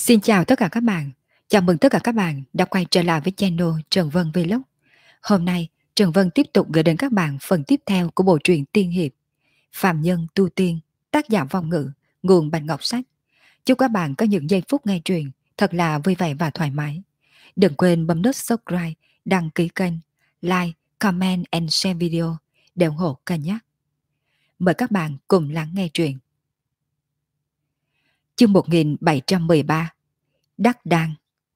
Xin chào tất cả các bạn. Chào mừng tất cả các bạn đã quay trở lại với channel Trần Vân Vlog. Hôm nay, Trần Vân tiếp tục gửi đến các bạn phần tiếp theo của bộ truyện tiên hiệp Phàm Nhân Tu Tiên, tác giả Vong Ngữ, nguồn Bạch Ngọc Sách. Chúc các bạn có những giây phút nghe truyện thật là vui vẻ và thoải mái. Đừng quên bấm nút subscribe, đăng ký kênh, like, comment and share video để ủng hộ kênh nhé. Mời các bạn cùng lắng nghe truyện. Chương 1713, Đắc Đan.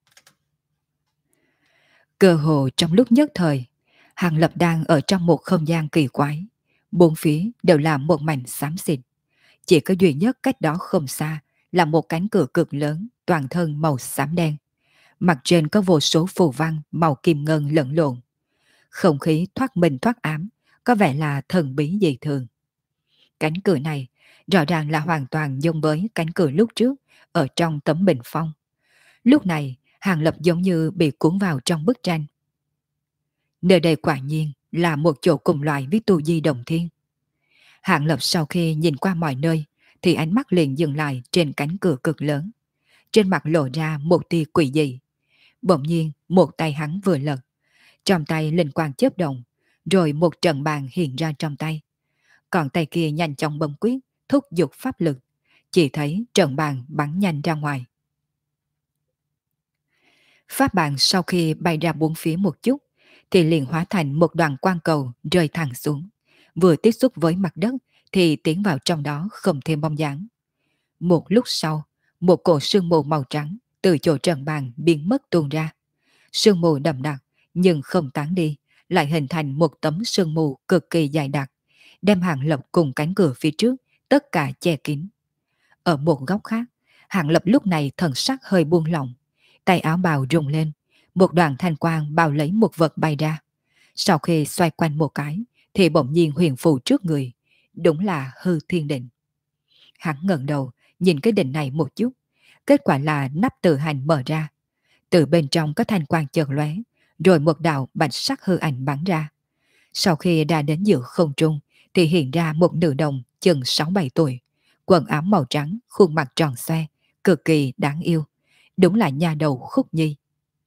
Cơ hồ trong lúc nhất thời, Hàng Lập đang ở trong một không gian kỳ quái. Bốn phía đều là một mảnh xám xịt. Chỉ có duy nhất cách đó không xa là một cánh cửa cực lớn, toàn thân màu xám đen. Mặt trên có vô số phù văn màu kim ngân lẫn lộn. Không khí thoát minh thoát ám, có vẻ là thần bí dị thường. Cánh cửa này rõ ràng là hoàn toàn giống với cánh cửa lúc trước ở trong tấm bình phong. Lúc này, Hàng Lập giống như bị cuốn vào trong bức tranh. Nơi đây quả nhiên là một chỗ cùng loại với tu di đồng thiên. Hạng Lập sau khi nhìn qua mọi nơi thì ánh mắt liền dừng lại trên cánh cửa cực lớn. Trên mặt lộ ra một tia quỷ dị. Bỗng nhiên một tay hắn vừa lật. Trong tay linh quang chớp động, rồi một trận bàn hiện ra trong tay. Còn tay kia nhanh chóng bấm quyết, thúc giục pháp lực. Chỉ thấy trận bàn bắn nhanh ra ngoài. Pháp bàn sau khi bay ra bốn phía một chút thì liền hóa thành một đoàn quang cầu rơi thẳng xuống. Vừa tiếp xúc với mặt đất thì tiến vào trong đó không thêm bóng dáng. Một lúc sau, một cổ sương mù màu trắng từ chỗ trận bàn biến mất tuôn ra. Sương mù đậm đặc nhưng không tán đi, lại hình thành một tấm sương mù cực kỳ dày đặc, đem Hàng Lập cùng cánh cửa phía trước tất cả che kín. Ở một góc khác, Hàng Lập lúc này thần sắc hơi buông lỏng, tay áo bào rung lên, một đoàn thanh quang bao lấy một vật bay ra. Sau khi xoay quanh một cái, thì bỗng nhiên huyền phù trước người, đúng là hư thiên định. Hắn ngẩng đầu, nhìn cái định này một chút, kết quả là nắp tự hành mở ra. Từ bên trong có thanh quang chợt lóe, rồi một đạo bạch sắc hư ảnh bắn ra. Sau khi đã đến giữa không trung, thì hiện ra một nữ đồng chừng 6-7 tuổi, quần áo màu trắng, khuôn mặt tròn xoe, cực kỳ đáng yêu. Đúng là nha đầu Khúc Nhi.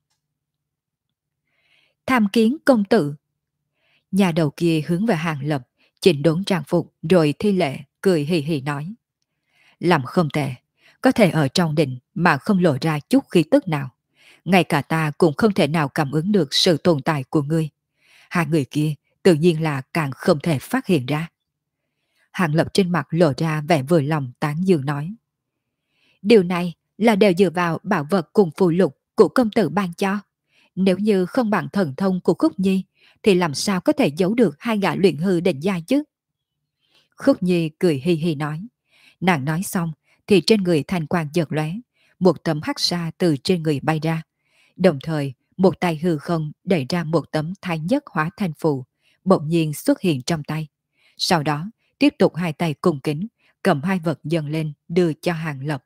Tham kiến công tử. Nhà đầu kia hướng về Hàng Lập, chỉnh đốn trang phục rồi thi lễ, cười hì hì nói. Làm không tệ, có thể ở trong đình mà không lộ ra chút khí tức nào. Ngay cả ta cũng không thể nào cảm ứng được sự tồn tại của ngươi. Hai người kia tự nhiên là càng không thể phát hiện ra. Hàng Lập trên mặt lộ ra vẻ vừa lòng tán dương nói. Điều này là đều dựa vào bảo vật cùng phù lục của công tử ban cho. Nếu như không bằng thần thông của Khúc Nhi thì làm sao có thể giấu được hai gã luyện hư định giai chứ? Khúc Nhi cười hi hi nói. Nàng nói xong thì trên người thanh quang chợt lóe, một tấm hắc sa từ trên người bay ra. Đồng thời một tay hư không đẩy ra một tấm thái nhất hóa thành phù, bỗng nhiên xuất hiện trong tay. Sau đó tiếp tục hai tay cùng kính, cầm hai vật dâng lên đưa cho Hàng Lập.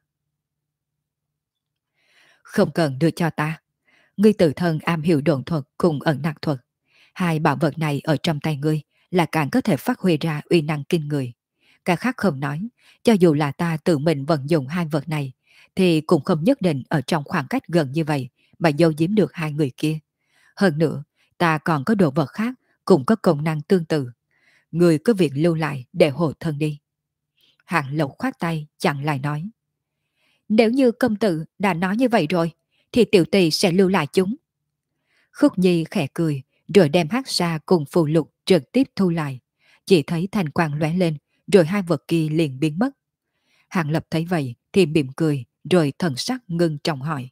Không cần đưa cho ta. Ngươi tự thân am hiểu độn thuật cùng ẩn nặc thuật. Hai bảo vật này ở trong tay ngươi là càng có thể phát huy ra uy năng kinh người. Cái khác không nói, cho dù là ta tự mình vận dụng hai vật này, thì cũng không nhất định ở trong khoảng cách gần như vậy mà giấu giếm được hai người kia. Hơn nữa, ta còn có đồ vật khác cũng có công năng tương tự. Ngươi có việc lưu lại để hộ thân đi. Hạng Lộc khoát tay chặn lại nói. Nếu như công tử đã nói như vậy rồi, thì tiểu tỳ sẽ lưu lại chúng. Khúc Nhi khẽ cười, rồi đem hắc sa cùng phù lục trực tiếp thu lại. Chỉ thấy thanh quang lóe lên, rồi hai vật kia liền biến mất. Hàng Lập thấy vậy thì mỉm cười, rồi thần sắc ngưng trọng hỏi.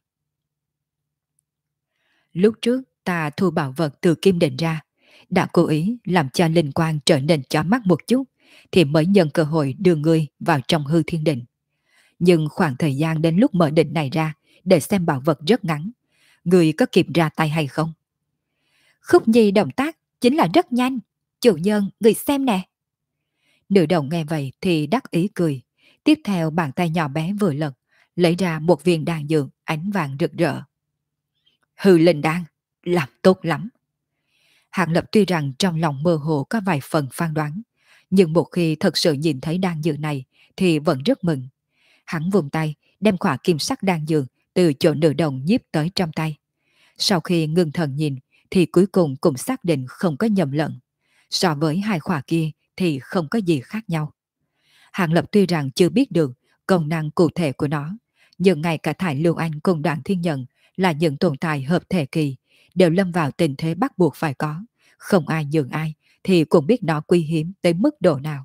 Lúc trước ta thu bảo vật từ kim định ra, đã cố ý làm cho linh quang trở nên chói mắt một chút, thì mới nhân cơ hội đưa ngươi vào trong hư thiên định. Nhưng khoảng thời gian đến lúc mở định này ra để xem bảo vật rất ngắn. Ngươi có kịp ra tay hay không? Khúc Nhi động tác chính là rất nhanh. Chủ nhân, người xem nè. Nữ đồng nghe vậy thì đắc ý cười. Tiếp theo bàn tay nhỏ bé vừa lật, lấy ra một viên đan dược ánh vàng rực rỡ. Hư linh đan, làm tốt lắm. Hạng Lập tuy rằng trong lòng mơ hồ có vài phần phán đoán, nhưng một khi thật sự nhìn thấy đan dược này thì vẫn rất mừng. Hắn vùng tay đem khỏa kim sắc đan dược từ chỗ nữ đồng nhiếp tới trong tay. Sau khi ngưng thần nhìn thì cuối cùng cũng xác định không có nhầm lẫn. So với hai khỏa kia thì không có gì khác nhau. Hàng Lập tuy rằng chưa biết được công năng cụ thể của nó, nhưng ngay cả Thải Lưu Anh cùng Đoạn Thiên Nhận là những tồn tại hợp thể kỳ, đều lâm vào tình thế bắt buộc phải có. Không ai nhường ai thì cũng biết nó quý hiếm tới mức độ nào.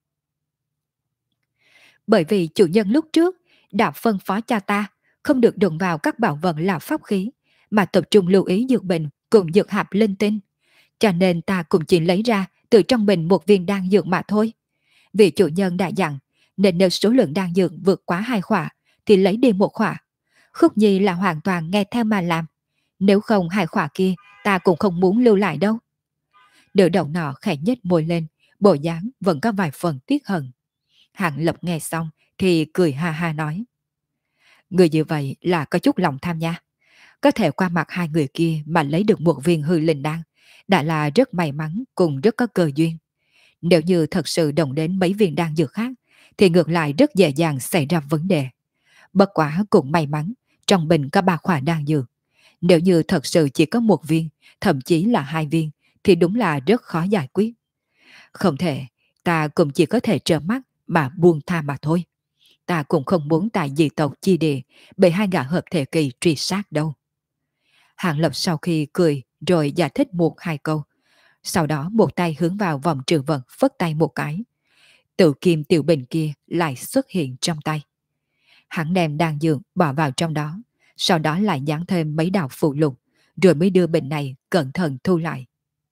Bởi vì chủ nhân lúc trước đã phân phó cho ta không được đụng vào các bảo vật là pháp khí, mà tập trung lưu ý dược bình cùng dược hạp linh tinh. Cho nên ta cũng chỉ lấy ra từ trong bình một viên đan dược mà thôi. Vị chủ nhân đã dặn, nên nếu số lượng đan dược vượt quá 2 khỏa thì lấy đi 1 khỏa. Khúc Nhi là hoàn toàn nghe theo mà làm. Nếu không 2 khỏa kia ta cũng không muốn lưu lại đâu. Nữ đầu nọ khẽ nhếch môi lên, bộ dáng vẫn có vài phần tiếc hận. Hạng Lập nghe xong thì cười ha ha nói: Người như vậy là có chút lòng tham nha. Có thể qua mặt hai người kia mà lấy được một viên hư linh đan đã là rất may mắn cùng rất có cơ duyên. Nếu như thật sự động đến mấy viên đan dược khác thì ngược lại rất dễ dàng xảy ra vấn đề. Bất quá cũng may mắn trong bình có 3 khỏa đan dược. Nếu như thật sự chỉ có 1 viên, thậm chí là 2 viên thì đúng là rất khó giải quyết. Không thể, ta cũng chỉ có thể trợn mắt mà buông tha mà thôi. Ta cũng không muốn tại dị tộc chi địa bị hai gã hợp thể kỳ truy sát đâu. Hàng Lập sau khi cười rồi giải thích 1-2 câu. Sau đó một tay hướng vào vòng trừ vật phất tay một cái. Tự kim tiểu bình kia lại xuất hiện trong tay. Hắn đem đan dược bỏ vào trong đó, sau đó lại dán thêm mấy đạo phụ lục, rồi mới đưa bình này cẩn thận thu lại.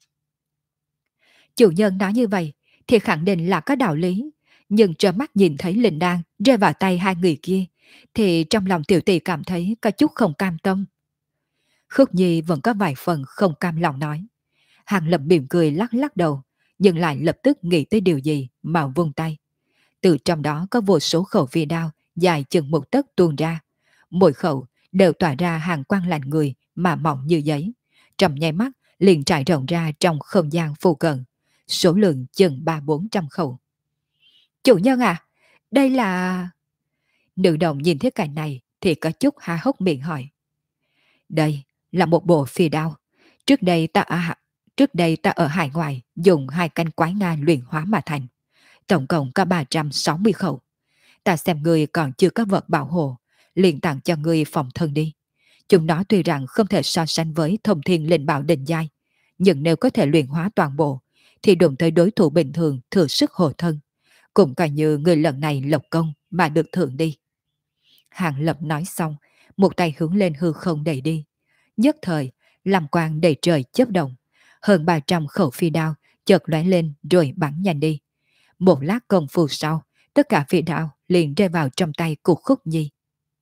Chủ nhân nói như vậy thì khẳng định là có đạo lý, nhưng trơ mắt nhìn thấy linh đan rơi vào tay hai người kia thì trong lòng tiểu tỷ cảm thấy có chút không cam tâm. Khúc Nhi vẫn có vài phần không cam lòng nói. Hàng Lập mỉm cười lắc lắc đầu, nhưng lại lập tức nghĩ tới điều gì mà vung tay. Từ trong đó có vô số khẩu phi đao dài chừng 1 tấc tuôn ra. Mỗi khẩu đều tỏa ra hàng quang lạnh người mà mỏng như giấy. Trong nháy mắt liền trải rộng ra trong không gian phù cận. Số lượng chừng 300-400 khẩu. Chủ nhân à, đây là... Nữ đồng nhìn thấy cảnh này thì có chút há hốc miệng hỏi. Đây là một bộ phi đao. Trước đây ta ở hải ngoại dùng 2 canh quái nga luyện hóa mà thành. Tổng cộng có 360 khẩu. Ta xem ngươi còn chưa có vật bảo hộ, liền tặng cho ngươi phòng thân đi. Chúng nó tuy rằng không thể so sánh với thông thiên linh bảo đình giai, nhưng nếu có thể luyện hóa toàn bộ, thì đụng tới đối thủ bình thường thừa sức hộ thân. Cũng coi như người lần này lộc công mà được thưởng đi. Hàng Lập nói xong, một tay hướng lên hư không đẩy đi. Nhất thời, làm quang đầy trời chớp động. Hơn 300 khẩu phi đao chợt lóe lên rồi bắn nhanh đi. Một lát công phu sau, tất cả phi đao liền rơi vào trong tay của Khúc Nhi.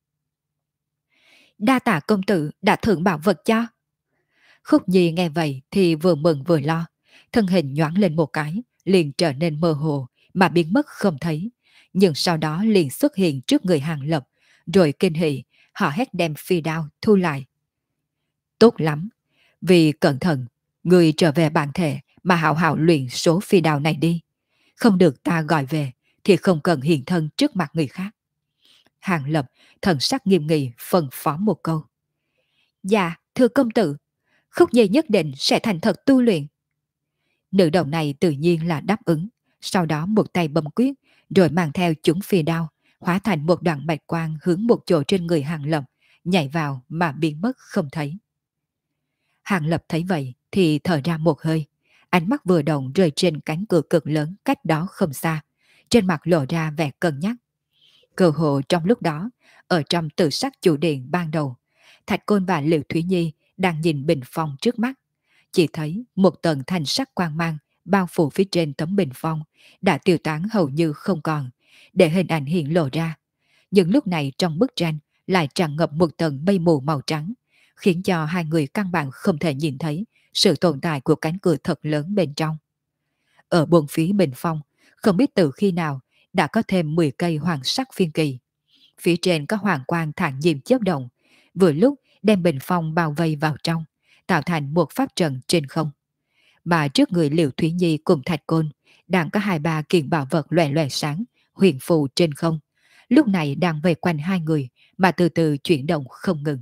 Đa tạ công tử đã thưởng bảo vật cho. Khúc Nhi nghe vậy thì vừa mừng vừa lo. Thân hình nhoáng lên một cái, liền trở nên mơ hồ mà biến mất không thấy. Nhưng sau đó liền xuất hiện trước người Hàng Lập, rồi kinh hỉ, họ hét đem phi đao thu lại. Tốt lắm, vì cẩn thận, người trở về bản thể mà hảo hảo luyện số phi đao này đi. Không được ta gọi về thì không cần hiện thân trước mặt người khác. Hàng Lập thần sắc nghiêm nghị phân phó một câu. Dạ, thưa công tử, Khúc Nhi nhất định sẽ thành thật tu luyện. Nữ đồng này tự nhiên là đáp ứng, sau đó một tay bấm quyết, rồi mang theo chúng phi đao, hóa thành một đoạn bạch quang hướng một chỗ trên người Hàng Lập, nhảy vào mà biến mất không thấy. Hàng Lập thấy vậy thì thở ra một hơi, ánh mắt vừa động rơi trên cánh cửa cực lớn cách đó không xa, trên mặt lộ ra vẻ cân nhắc. Cơ hồ trong lúc đó, ở trong tự sắc chủ điện ban đầu, Thạch Côn và Liệu Thúy Nhi đang nhìn bình phong trước mắt. Chỉ thấy một tầng thanh sắc quang mang bao phủ phía trên tấm bình phong đã tiêu tán hầu như không còn, để hình ảnh hiện lộ ra. Nhưng lúc này trong bức tranh lại tràn ngập một tầng mây mù màu trắng, khiến cho hai người căn bản không thể nhìn thấy sự tồn tại của cánh cửa thật lớn bên trong. Ở buồng phía bình phong, không biết từ khi nào đã có thêm 10 cây hoàng sắc phiên kỳ. Phía trên có hoàng quang thản nhiên chớp động, vừa lúc đem bình phong bao vây vào trong, tạo thành một pháp trận trên không. Mà trước người Liễu Thúy Nhi cùng Thạch Côn đang có 2-3 kiện bảo vật loè loè sáng, huyền phù trên không. Lúc này đang vây quanh hai người mà từ từ chuyển động không ngừng.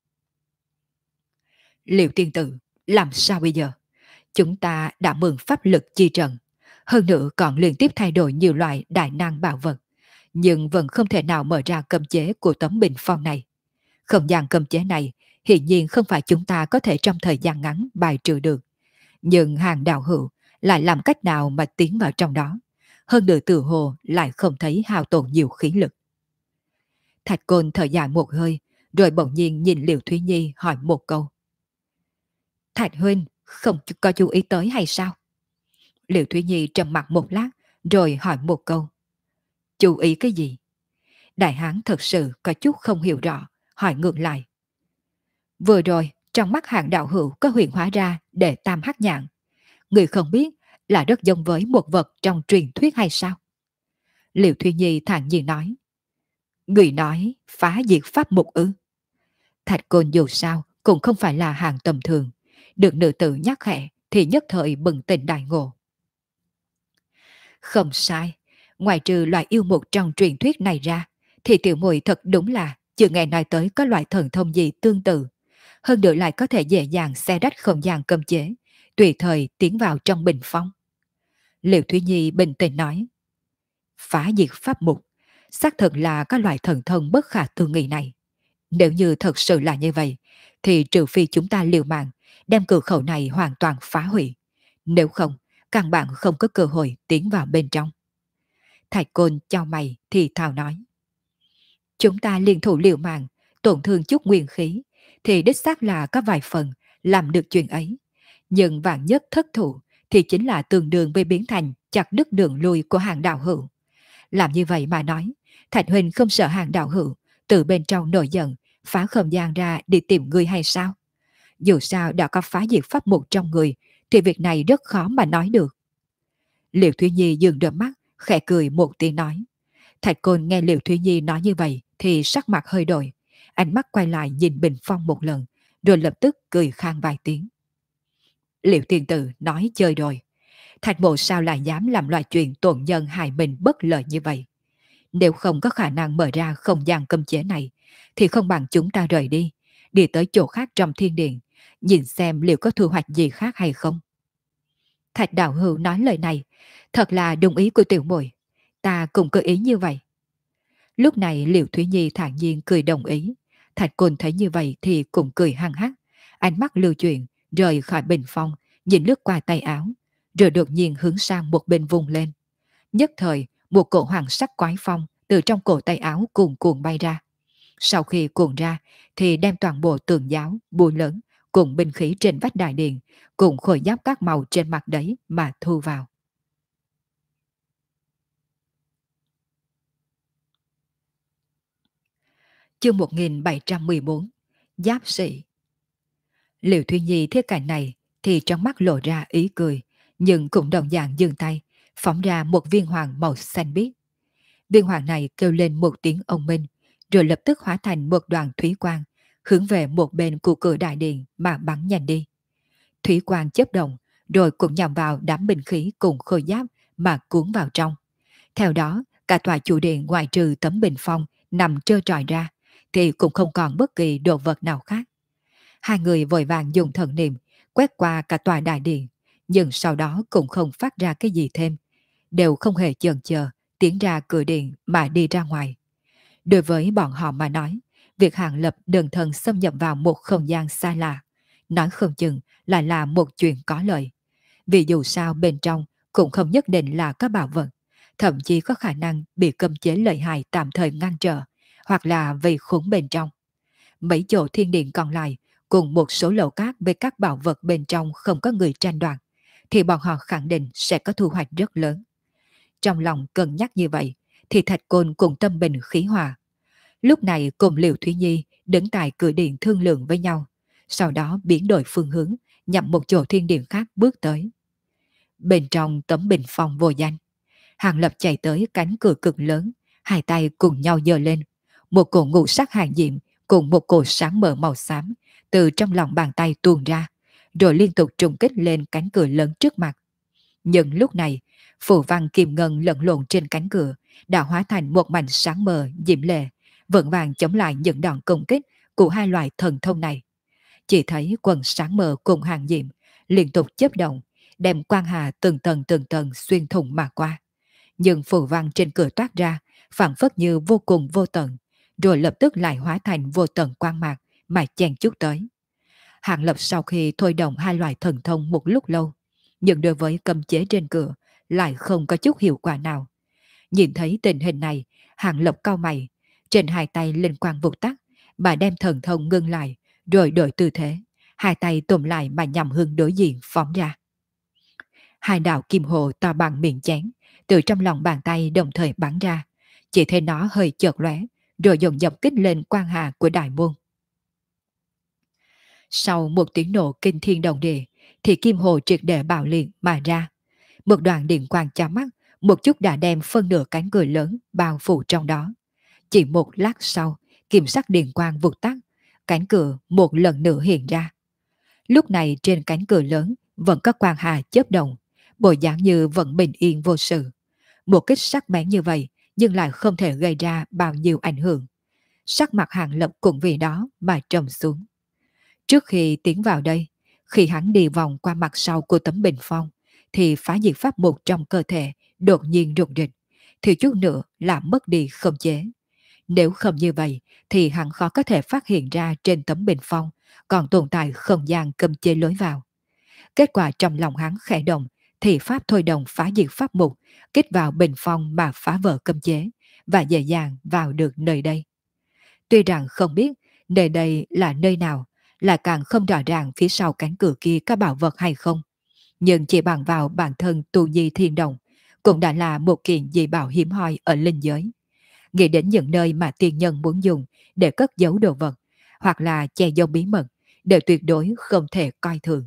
Liệu tiên tử, làm sao bây giờ? Chúng ta đã mượn pháp lực chi trận, hơn nữa còn liên tiếp thay đổi nhiều loại đại năng bảo vật, nhưng vẫn không thể nào mở ra cấm chế của tấm bình phong này. Không gian cấm chế này hiển nhiên không phải chúng ta có thể trong thời gian ngắn bài trừ được, nhưng hàng đạo hữu lại làm cách nào mà tiến vào trong đó, hơn nữa tự hồ lại không thấy hao tổn nhiều khí lực. Thạch Côn thở dài một hơi, rồi bỗng nhiên nhìn Liễu Thúy Nhi hỏi một câu. Thạch huynh không có chú ý tới hay sao? Liễu Thúy Nhi trầm mặc một lát, rồi hỏi một câu. Chú ý cái gì? Đại hán thật sự có chút không hiểu rõ, hỏi ngược lại. Vừa rồi, trong mắt hạng đạo hữu có huyền hóa ra để tam hắc nhạn. Người không biết là rất giống với một vật trong truyền thuyết hay sao? Liễu Thúy Nhi thản nhiên nói. Người nói phá diệt pháp mục ư? Thạch Côn dù sao cũng không phải là hàng tầm thường. Được nữ tử nhắc khẽ thì nhất thời bừng tỉnh đại ngộ. Không sai, ngoài trừ loại yêu mục trong truyền thuyết này ra, thì tiểu muội thật đúng là chưa nghe nói tới có loại thần thông gì tương tự. Hơn nữa lại có thể dễ dàng xé rách không gian cấm chế, tùy thời tiến vào trong bình phong. Liễu Thúy Nhi bình tĩnh nói. Phá diệt pháp mục, xác thực là các loại thần thông bất khả tư nghị này. Nếu như thật sự là như vậy, thì trừ phi chúng ta liều mạng, đem cửa khẩu này hoàn toàn phá hủy. Nếu không, căn bản không có cơ hội tiến vào bên trong. Thạch Côn chau mày thì thào nói. Chúng ta liên thủ liều mạng, tổn thương chút nguyên khí, thì đích xác là có vài phần làm được chuyện ấy. Nhưng vạn nhất thất thủ thì chính là tương đương với biến thành chặt đứt đường lui của hàng đạo hữu. Làm như vậy mà nói, Thạch huynh không sợ hàng đạo hữu từ bên trong nổi giận, phá không gian ra đi tìm người hay sao? Dù sao đã có phá diệt pháp mục trong người, thì việc này rất khó mà nói được. Liễu Thúy Nhi dừng đôi mắt, khẽ cười một tiếng nói. Thạch Côn nghe Liễu Thúy Nhi nói như vậy thì sắc mặt hơi đổi, ánh mắt quay lại nhìn bình phong một lần, rồi lập tức cười khan vài tiếng. Liễu tiên tử nói chơi rồi. Thạch Bộ sao lại dám làm loại chuyện tổn nhân hại mình bất lợi như vậy? Nếu không có khả năng mở ra không gian cấm chế này, thì không bằng chúng ta rời đi, đi tới chỗ khác trong thiên điện, nhìn xem liệu có thu hoạch gì khác hay không. Thạch đạo hữu nói lời này, thật là đồng ý của tiểu muội, ta cũng có ý như vậy. Lúc này Liễu Thúy Nhi thản nhiên cười đồng ý, Thạch Côn thấy như vậy thì cũng cười hăng hắc, ánh mắt lưu chuyển, rời khỏi bình phong, nhìn lướt qua tay áo, rồi đột nhiên hướng sang một bên vùng lên. Nhất thời, một cổ hoàng sắc quái phong từ trong cổ tay áo cuồn cuộn bay ra. Sau khi cuộn ra, thì đem toàn bộ tường giáo, bùa lớn, cùng binh khí trên vách đại điện, cùng khôi giáp các màu trên mặt đấy mà thu vào. Chương 1714, Giáp sĩ. Liễu Thúy Nhi thấy cảnh này thì trong mắt lộ ra ý cười, nhưng cũng đồng dạng dừng tay, phóng ra một viên hoàng màu xanh biếc. Viên hoàng này kêu lên một tiếng ông minh, rồi lập tức hóa thành một đoàn thủy quang, hướng về một bên của cửa đại điện mà bắn nhanh đi. Thủy quang chớp động, rồi cũng nhằm vào đám binh khí cùng khôi giáp mà cuốn vào trong. Theo đó, cả tòa chủ điện ngoại trừ tấm bình phong nằm trơ trọi ra, thì cũng không còn bất kỳ đồ vật nào khác. Hai người vội vàng dùng thần niệm quét qua cả tòa đại điện, nhưng sau đó cũng không phát ra cái gì thêm, đều không hề chần chờ tiến ra cửa điện mà đi ra ngoài. Đối với bọn họ mà nói, việc Hàng Lập đơn thân xâm nhập vào một không gian xa lạ, nói không chừng lại là một chuyện có lợi. Vì dù sao bên trong cũng không nhất định là có bảo vật, thậm chí có khả năng bị cấm chế lợi hại tạm thời ngăn trở, hoặc là vì khốn bên trong. Mấy chỗ thiên điện còn lại, cùng một số lầu cát với các bảo vật bên trong không có người tranh đoạt, thì bọn họ khẳng định sẽ có thu hoạch rất lớn. Trong lòng cân nhắc như vậy, thì Thạch Côn cùng tâm bình khí hòa. Lúc này cùng Liễu Thúy Nhi đứng tại cửa điện thương lượng với nhau, sau đó biến đổi phương hướng, nhằm một chỗ thiên điện khác bước tới. Bên trong tấm bình phong vô danh, Hàng Lập chạy tới cánh cửa cực lớn, hai tay cùng nhau giơ lên. Một cổ ngũ sắc hàng diệm cùng một cổ sáng mở màu xám từ trong lòng bàn tay tuôn ra, rồi liên tục trùng kích lên cánh cửa lớn trước mặt. Nhưng lúc này, phù văn kim ngân lẫn lộn trên cánh cửa đã hóa thành một mảnh sáng mờ diễm lệ, vững vàng chống lại những đòn công kích của hai loại thần thông này. Chỉ thấy quần sáng mờ cùng hàng diệm liên tục chớp động, đem quang hà từng tầng xuyên thủng mà qua. Nhưng phù văn trên cửa toát ra, phảng phất như vô cùng vô tận, rồi lập tức lại hóa thành vô tận quang mạc mà chen chúc tới. Hàng Lập sau khi thôi động hai loại thần thông một lúc lâu, nhưng đối với cấm chế trên cửa lại không có chút hiệu quả nào. Nhìn thấy tình hình này, Hàng Lập cau mày, trên hai tay linh quang vụt tắt, bà đem thần thông ngưng lại, rồi đổi tư thế, hai tay tụm lại mà nhằm hướng đối diện phóng ra. Hai đạo kim hồ to bằng miệng chén, từ trong lòng bàn tay đồng thời bắn ra, chỉ thấy nó hơi chợt lóe, rồi dồn dập kích lên quan hà của đại môn. Sau một tiếng nổ kinh thiên động địa, thì kim hồ triệt để bạo liệt mà ra. Một đoạn điện quang chói mắt, một chút đã đem phân nửa cánh cửa lớn bao phủ trong đó. Chỉ một lát sau, kim sắc điện quang vụt tắt, cánh cửa một lần nữa hiện ra. Lúc này trên cánh cửa lớn vẫn có quang hà chớp động, bộ dáng như vẫn bình yên vô sự. Một kích sắc bén như vậy nhưng lại không thể gây ra bao nhiêu ảnh hưởng. Sắc mặt Hàng Lập cũng vì đó mà trầm xuống. Trước khi tiến vào đây, khi hắn đi vòng qua mặt sau của tấm bình phong, thì phá diệt pháp mục trong cơ thể đột nhiên rụng rịch, thì chút nữa là mất đi không chế. Nếu không như vậy, thì hắn khó có thể phát hiện ra trên tấm bình phong còn tồn tại không gian cấm chế lối vào. Kết quả trong lòng hắn khẽ động, thì pháp thôi đồng phá diệt pháp mục, kích vào bình phong mà phá vỡ cấm chế, và dễ dàng vào được nơi đây. Tuy rằng không biết nơi đây là nơi nào, là càng không rõ ràng phía sau cánh cửa kia có bảo vật hay không, nhưng chỉ bằng vào bản thân tu nhi thiên đồng, cũng đã là một kiện dị bảo hiếm hoi ở linh giới. Nghĩ đến những nơi mà tiên nhân muốn dùng để cất giấu đồ vật, hoặc là che giấu bí mật, đều tuyệt đối không thể coi thường.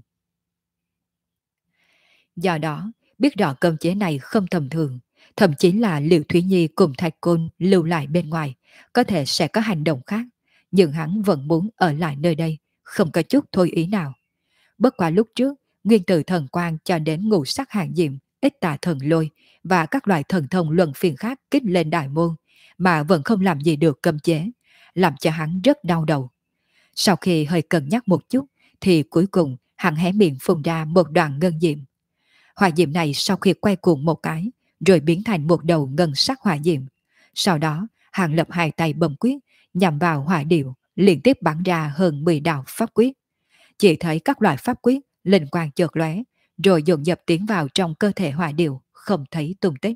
Do đó, biết rõ cơm chế này không tầm thường, thậm chí là Liệu Thúy Nhi cùng Thạch Côn lưu lại bên ngoài, có thể sẽ có hành động khác, nhưng hắn vẫn muốn ở lại nơi đây, không có chút thôi ý nào. Bất quá lúc trước, nguyên tử thần quang cho đến ngũ sắc hàng diệm, ít tà thần lôi và các loại thần thông luân phiên khác kích lên đại môn, mà vẫn không làm gì được cấm chế, làm cho hắn rất đau đầu. Sau khi hơi cân nhắc một chút, thì cuối cùng hắn hé miệng phun ra một đoạn ngân diệm. Hỏa diệm này sau khi quay cuồng một cái, rồi biến thành một đầu ngân sắc hỏa diệm. Sau đó, Hàng Lập hai tay bấm quyết, nhằm vào hỏa điệu, liên tiếp bắn ra hơn 10 đạo pháp quyết. Chỉ thấy các loại pháp quyết, linh quang chợt lóe, rồi dồn dập tiến vào trong cơ thể hỏa điệu, không thấy tung tích.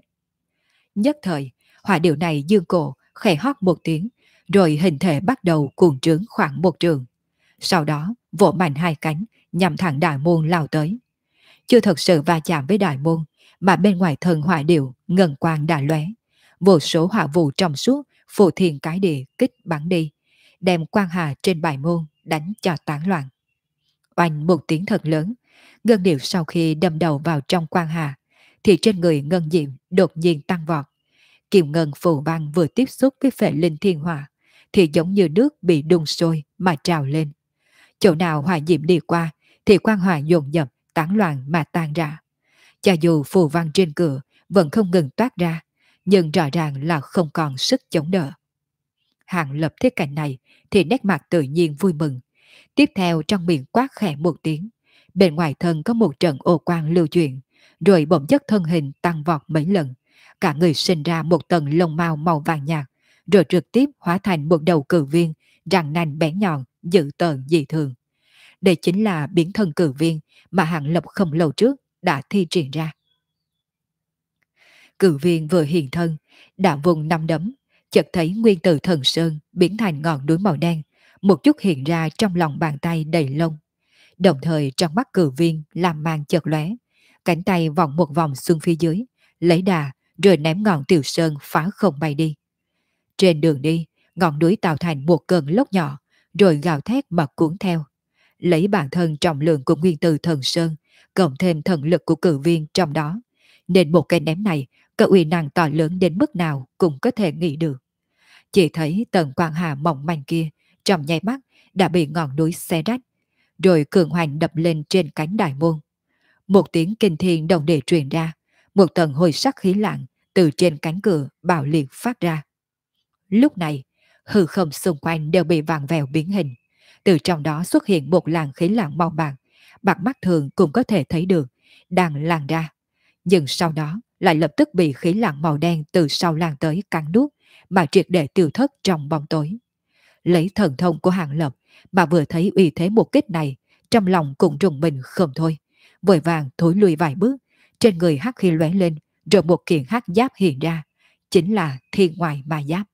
Nhất thời, hỏa điệu này dương cổ, khẽ hót một tiếng, rồi hình thể bắt đầu cuồng trướng khoảng một trường. Sau đó, vỗ mạnh hai cánh, nhằm thẳng đại môn lao tới. Chưa thật sự va chạm với đại môn, mà bên ngoài thân hỏa điệu ngân quang đã lóe, vô số hỏa vụ trong suốt phù thiên cái địa kích bắn đi, đem quang hà trên bài môn đánh cho tán loạn. Oanh một tiếng thật lớn, ngân điệu sau khi đâm đầu vào trong quang hà, thì trên người ngân diệm đột nhiên tăng vọt. Kiều ngân phù văn vừa tiếp xúc với phệ linh thiên hỏa, thì giống như nước bị đun sôi mà trào lên. Chỗ nào hỏa diệm đi qua, thì quang hỏa dồn dập tán loạn mà tan ra. Cho dù phù văn trên cửa vẫn không ngừng toát ra, nhưng rõ ràng là không còn sức chống đỡ. Hàng Lập thấy cảnh này thì nét mặt tự nhiên vui mừng. Tiếp theo trong miệng quát khẽ một tiếng, bên ngoài thân có một trận ô quang lưu chuyển, rồi bỗng chất thân hình tăng vọt mấy lần, cả người sinh ra một tầng lông mao màu vàng nhạt, rồi trực tiếp hóa thành một đầu cự viên, răng nanh bén nhọn, dữ tợn dị thường. Đây chính là biến thân cự viên mà Hàng Lập không lâu trước đã thi triển ra. Cự viên vừa hiện thân, đã vùng năm đấm, chợt thấy nguyên tử thần sơn biến thành ngọn núi màu đen, một chút hiện ra trong lòng bàn tay đầy lông. Đồng thời trong mắt cự viên làm màn chợt lóe, cánh tay vòng một vòng xuống phía dưới, lấy đà rồi ném ngọn tiểu sơn phá không bay đi. Trên đường đi, ngọn núi tạo thành một cơn lốc nhỏ, rồi gào thét mà cuốn theo. Lấy bản thân trọng lượng của nguyên tử thần sơn, cộng thêm thần lực của cự viên trong đó, nên một cái ném này có uy năng to lớn đến mức nào cũng có thể nghĩ được. Chỉ thấy tầng quang hà mỏng manh kia trong nháy mắt đã bị ngọn núi xé rách, rồi cường hoành đập lên trên cánh đại môn. Một tiếng kinh thiên đồng địa truyền ra, một tầng hồi sắc khí lạnh từ trên cánh cửa bạo liệt phát ra. Lúc này, Hư không xung quanh đều bị vặn vẹo biến hình. Từ trong đó xuất hiện một làn khí lặng màu bạc, bạc mắt thường cũng có thể thấy được, đang lan ra. Nhưng sau đó lại lập tức bị khí lặng màu đen từ sau lan tới cắn nuốt, mà triệt để tiêu thất trong bóng tối. Lấy thần thông của Hàng Lập mà vừa thấy uy thế một kích này, trong lòng cũng rùng mình không thôi. Vội vàng thối lui vài bước, trên người hắc khí lóe lên, rồi một kiện hắc giáp hiện ra, chính là thiên ngoại ma giáp.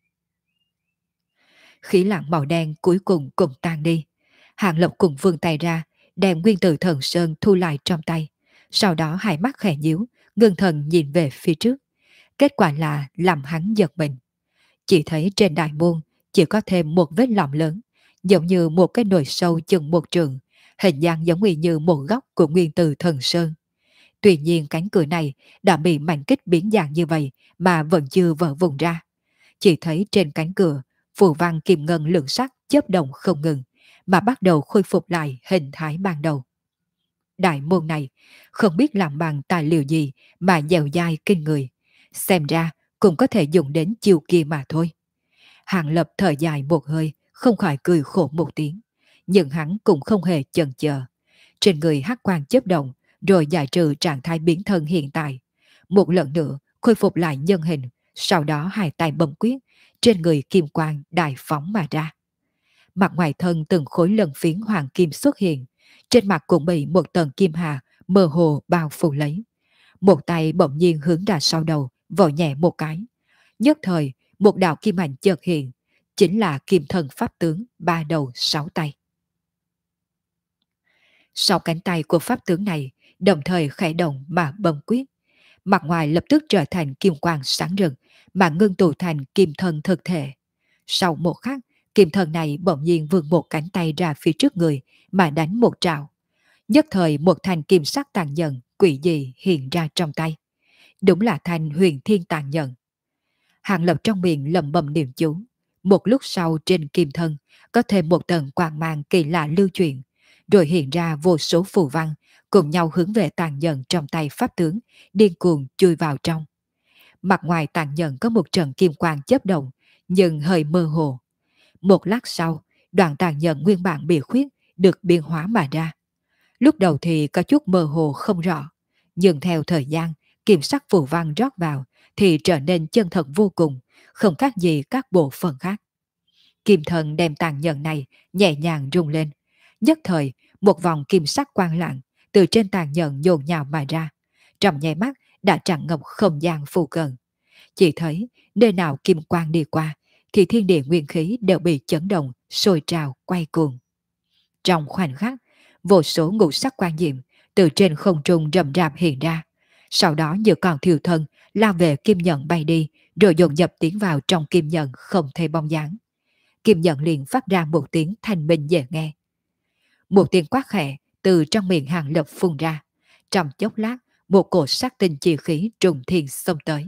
Khí lặng màu đen cuối cùng cũng tan đi. Hàng Lập cùng vươn tay ra, đem nguyên tử thần sơn thu lại trong tay. Sau đó hai mắt khẽ nhíu, ngưng thần nhìn về phía trước. Kết quả là làm hắn giật mình. Chỉ thấy trên đại môn chỉ có thêm một vết lõm lớn, giống như một cái nồi sâu chừng một trường, hình dạng giống như một góc của nguyên tử thần sơn. Tuy nhiên cánh cửa này đã bị mảnh kích biến dạng như vậy mà vẫn chưa vỡ vụn ra. Chỉ thấy trên cánh cửa, phù văn kim ngân lượng sắc chớp động không ngừng, mà bắt đầu khôi phục lại hình thái ban đầu. Đại môn này không biết làm bằng tài liệu gì mà dẻo dai kinh người. Xem ra cũng có thể dùng đến chiều kia mà thôi. Hàng Lập thở dài một hơi, không khỏi cười khổ một tiếng. Nhưng hắn cũng không hề chần chờ. Trên người hắc quang chớp động, rồi giải trừ trạng thái biến thân hiện tại. Một lần nữa khôi phục lại nhân hình, sau đó hai tay bấm quyết, trên người kim quang đại phóng mà ra. Mặt ngoài thân từng khối lần phiến hoàng kim xuất hiện, trên mặt cũng bị một tầng kim hà mơ hồ bao phủ lấy. Một tay bỗng nhiên hướng ra sau đầu, vội nhẹ một cái. Nhất thời, một đạo kim ảnh chợt hiện, chính là kim thần pháp tướng ba đầu sáu tay. Sau cánh tay của pháp tướng này, đồng thời khẽ động mà bấm quyết. Mặt ngoài lập tức trở thành kim quang sáng rực, mà ngưng tụ thành kim thân thực thể. Sau một khắc, kim thần này bỗng nhiên vươn một cánh tay ra phía trước người mà đánh một trảo. Nhất thời một thanh kim sắc tàn nhẫn, quỷ dị hiện ra trong tay. Đúng là thanh huyền thiên tàn nhẫn. Hàng Lập trong miệng lẩm bẩm niệm chú. Một lúc sau trên kim thân có thêm một tầng quang mang kỳ lạ lưu chuyển, rồi hiện ra vô số phù văn cùng nhau hướng về tàn nhẫn trong tay pháp tướng, điên cuồng chui vào trong. Mặt ngoài tàn nhẫn có một trận kim quang chớp động, nhưng hơi mơ hồ. Một lát sau, đoạn tàn nhẫn nguyên bản bị khuyết được biến hóa mà ra. Lúc đầu thì có chút mơ hồ không rõ, nhưng theo thời gian, kim sắc phù văn rót vào thì trở nên chân thật vô cùng, không khác gì các bộ phận khác. Kim thần đem tàn nhẫn này nhẹ nhàng rung lên. Nhất thời, một vòng kim sắc quang lạng từ trên tàn nhẫn nhồn nhào mà ra. Trong nháy mắt đã tràn ngập không gian phù cận. Chỉ thấy nơi nào kim quang đi qua thì thiên địa nguyên khí đều bị chấn động, sôi trào, quay cuồng. Trong khoảnh khắc, vô số ngũ sắc quang diệm từ trên không trung rầm rạp hiện ra. Sau đó như còn thiêu thân lao về kim nhận bay đi, rồi dồn dập tiến vào trong kim nhận không thấy bóng dáng. Kim nhận liền phát ra một tiếng thanh minh dễ nghe. Một tiếng quát khẽ từ trong miệng Hàng Lập phun ra. Trong chốc lát, một cổ sắc tinh chi khí trùng thiên xông tới.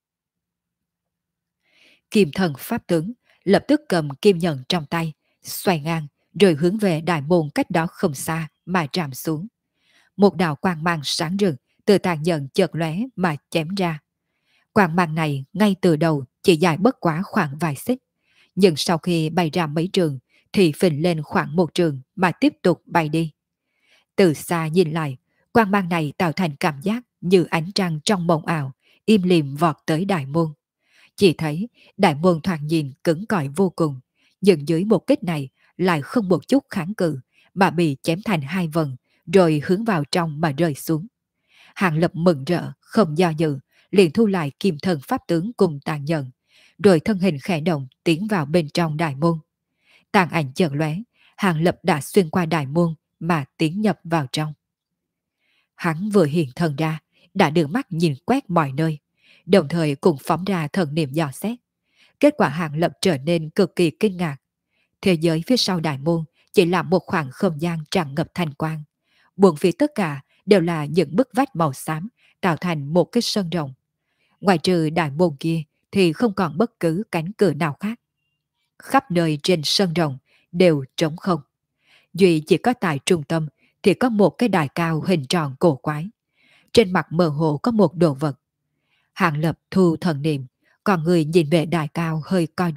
Kim thần pháp tướng lập tức cầm kim nhận trong tay, xoay ngang, rồi hướng về đại môn cách đó không xa mà trạm xuống. Một đạo quang mang sáng rực từ tàn nhận chợt lóe mà chém ra. Quang mang này ngay từ đầu chỉ dài bất quá khoảng vài xích, nhưng sau khi bay ra mấy trường thì phình lên khoảng một trường mà tiếp tục bay đi. Từ xa nhìn lại, quang mang này tạo thành cảm giác như ánh trăng trong mộng ảo, im lìm vọt tới đại môn. Chỉ thấy đại môn thoạt nhìn cứng cỏi vô cùng, nhưng dưới một kích này lại không một chút kháng cự, mà bị chém thành hai vần, rồi hướng vào trong mà rơi xuống. Hàng Lập mừng rỡ, không do dự, liền thu lại kim thần pháp tướng cùng tàn nhận, rồi thân hình khẽ động tiến vào bên trong đại môn. Tàn ảnh chợt lóe, Hàng Lập đã xuyên qua đại môn mà tiến nhập vào trong. Hắn vừa hiện thân ra, đã đưa mắt nhìn quét mọi nơi, đồng thời cùng phóng ra thần niệm dò xét. Kết quả Hàng Lập trở nên cực kỳ kinh ngạc. Thế giới phía sau đại môn chỉ là một khoảng không gian tràn ngập thanh quang. Buồn phía tất cả đều là những bức vách màu xám tạo thành một cái sân rộng. Ngoài trừ đại môn kia thì không còn bất cứ cánh cửa nào khác. Khắp nơi trên sân rộng đều trống không. Duy chỉ có tại trung tâm thì có một cái đài cao hình tròn cổ quái. Trên mặt mơ hồ có một đồ vật. Hàng Lập thu thần niệm, còn người nhìn về đài cao hơi co rụt,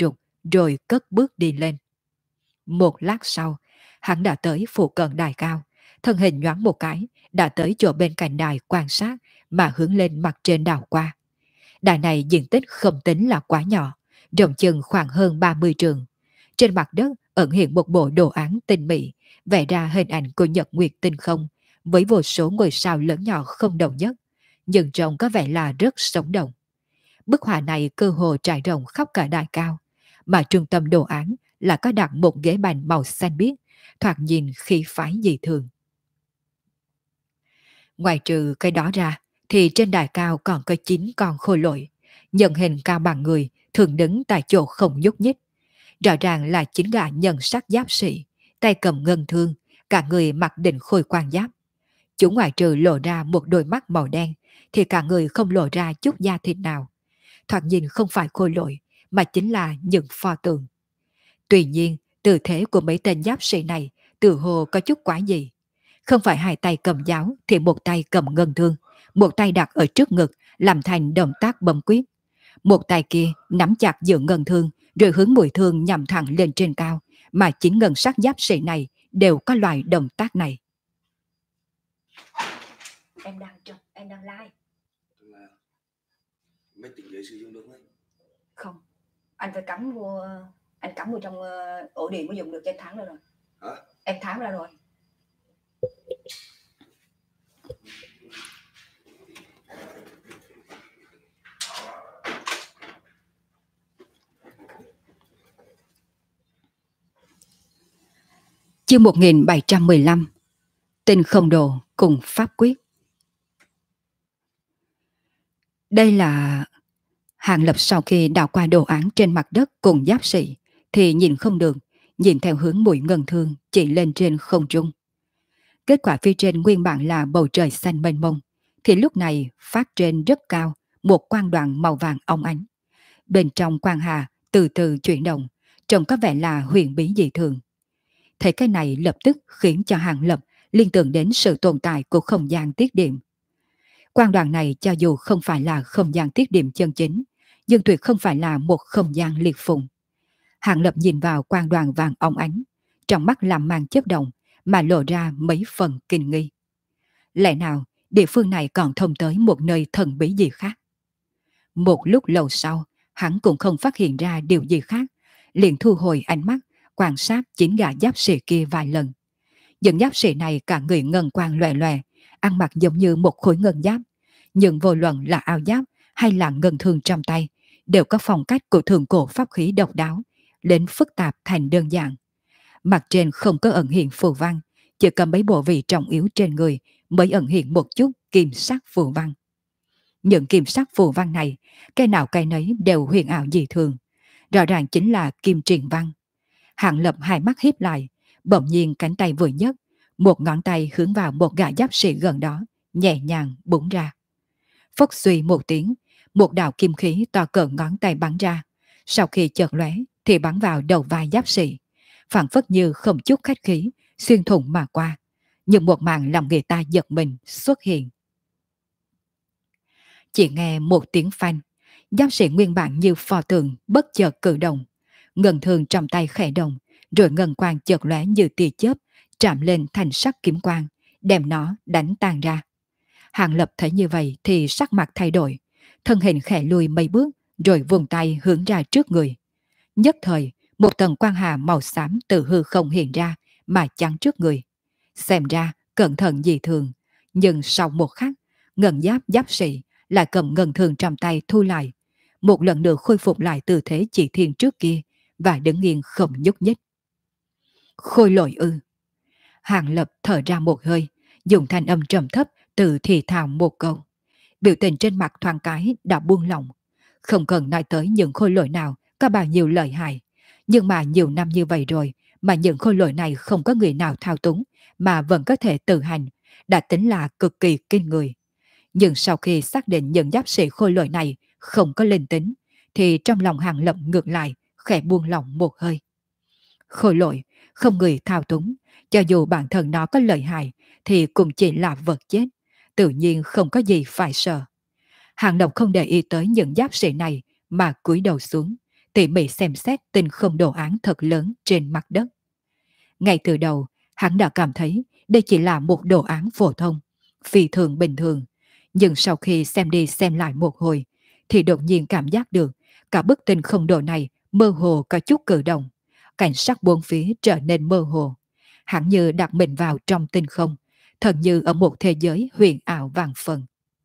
rồi cất bước đi lên. Một lát sau, hắn đã tới phủ cận đài cao, thân hình nhoáng một cái, đã tới chỗ bên cạnh đài quan sát mà hướng lên mặt trên đảo qua. Đài này diện tích không tính là quá nhỏ, rộng chừng khoảng hơn 30 trường. Trên mặt đất ẩn hiện một bộ đồ án tinh mỹ, vẽ ra hình ảnh của nhật nguyệt tinh không, với vô số ngôi sao lớn nhỏ không đồng nhất, nhưng trông có vẻ là rất sống động. Bức họa này cơ hồ trải rộng khắp cả đài cao, mà trung tâm đồ án là có đặt một ghế bành màu xanh biếc, thoạt nhìn khí phái dị thường. Ngoài trừ cái đó ra, thì trên đài cao còn có 9 con khôi lỗi, nhân hình cao bằng người, thường đứng tại chỗ không nhúc nhích. Rõ ràng là 9 gã nhân sắc giáp sĩ, tay cầm ngân thương, cả người mặc định khôi quan giáp. Chúng ngoài trừ lộ ra một đôi mắt màu đen, thì cả người không lộ ra chút da thịt nào. Thoạt nhìn không phải khôi lỗi, mà chính là những pho tượng. Tuy nhiên, tư thế của mấy tên giáp sĩ này tự hồ có chút quá dị. Không phải hai tay cầm giáo thì một tay cầm ngân thương, một tay đặt ở trước ngực làm thành động tác bấm quyết. Một tay kia nắm chặt giữa ngân thương rồi hướng mũi thương nhằm thẳng lên trên cao, mà chính ngân sắc giáp sĩ này đều có loại động tác này. Em đang like. Mấy tiền vệ sử dụng được không? Không, anh phải cắm vô, anh cắm vô trong ổ điện mới dùng được, cho em thắng ra rồi. Hả? Em tháo ra rồi. Chương 1715 Tinh không đồ cùng pháp quyết. Đây là... Hàng Lập sau khi đào qua đồ án trên mặt đất cùng giáp sĩ thì nhìn không được, nhìn theo hướng mũi ngân thương chỉ lên trên không trung. Kết quả phía trên nguyên bản là bầu trời xanh mênh mông, thì lúc này phát trên rất cao một quang đoàn màu vàng óng ánh. Bên trong quang hà từ từ chuyển động, trông có vẻ là huyền bí dị thường. Thấy cái này lập tức khiến cho Hàng Lập liên tưởng đến sự tồn tại của không gian tiết điểm. Quang đoàn này cho dù không phải là không gian tiết điểm chân chính, nhưng tuyệt không phải là một không gian liệt phùng. Hàng Lập nhìn vào quang đoàn vàng óng ánh, trong mắt làm màn chớp động mà lộ ra mấy phần kinh nghi. Lẽ nào địa phương này còn thông tới một nơi thần bí gì khác? Một lúc lâu sau, hắn cũng không phát hiện ra điều gì khác, liền thu hồi ánh mắt, quan sát 9 gã giáp sĩ kia vài lần. Những giáp sĩ này cả người ngân quang loè loè, ăn mặc giống như một khối ngân giáp, nhưng vô luận là áo giáp hay là ngân thương trong tay, đều có phong cách của thượng cổ pháp khí độc đáo, đến phức tạp thành đơn giản. Mặt trên không có ẩn hiện phù văn, chỉ có mấy bộ vị trọng yếu trên người mới ẩn hiện một chút kim sắc phù văn. Những kim sắc phù văn này, cái nào cái nấy đều huyền ảo dị thường, rõ ràng chính là kim truyền văn. Hàng Lập hai mắt híp lại, bỗng nhiên cánh tay vừa nhấc, một ngón tay hướng vào một gã giáp sĩ gần đó, nhẹ nhàng búng ra. Phốc suy một tiếng, một đạo kim khí to cỡ ngón tay bắn ra, sau khi chợt lóe thì bắn vào đầu vai giáp sĩ, phảng phất như không chút khách khí, xuyên thủng mà qua. Nhưng một màn làm người ta giật mình xuất hiện. Chỉ nghe một tiếng phanh, giáp sĩ nguyên bản như pho tượng bất chợt cử động, ngân thường trong tay khẽ động, rồi ngân quang chợt lóe như tia chớp, chạm lên thành sắc kiếm quang, đem nó đánh tan ra. Hàng Lập thấy như vậy thì sắc mặt thay đổi, thân hình khẽ lùi mấy bước, rồi vùng tay hướng ra trước người. Nhất thời, một tầng quang hà màu xám từ hư không hiện ra mà chắn trước người. Xem ra cẩn thận dị thường, nhưng sau một khắc, ngân giáp sĩ lại cầm ngân thường trong tay thu lại, một lần nữa khôi phục lại tư thế chỉ thiên trước kia và đứng yên không nhúc nhích. Khôi lỗi ư? Hàng Lập thở ra một hơi, dùng thanh âm trầm thấp tự thì thào một câu. Biểu tình trên mặt thoáng cái đã buông lỏng. Không cần nói tới những khôi lỗi nào có bao nhiêu lợi hại, nhưng mà nhiều năm như vậy rồi mà những khôi lỗi này không có người nào thao túng mà vẫn có thể tự hành, đã tính là cực kỳ kinh người. Nhưng sau khi xác định những giáp sĩ khôi lỗi này không có linh tính, thì trong lòng Hàng Lập ngược lại khẽ buông lỏng một hơi. Khôi lỗi không người thao túng, cho dù bản thân nó có lợi hại thì cũng chỉ là vật chết, tự nhiên không có gì phải sợ. Hàng Lập không để ý tới những giáp sĩ này mà cúi đầu xuống, tỉ mỉ xem xét tinh không đồ án thật lớn trên mặt đất. Ngay từ đầu, hắn đã cảm thấy đây chỉ là một đồ án phổ thông, phi thường bình thường. Nhưng sau khi xem đi xem lại một hồi, thì đột nhiên cảm giác được cả bức tinh không đồ này mơ hồ có chút cử động. Cảnh sắc bốn phía trở nên mơ hồ. Hắn như đặt mình vào trong tinh không, thật như ở một thế giới huyền ảo vàng phần.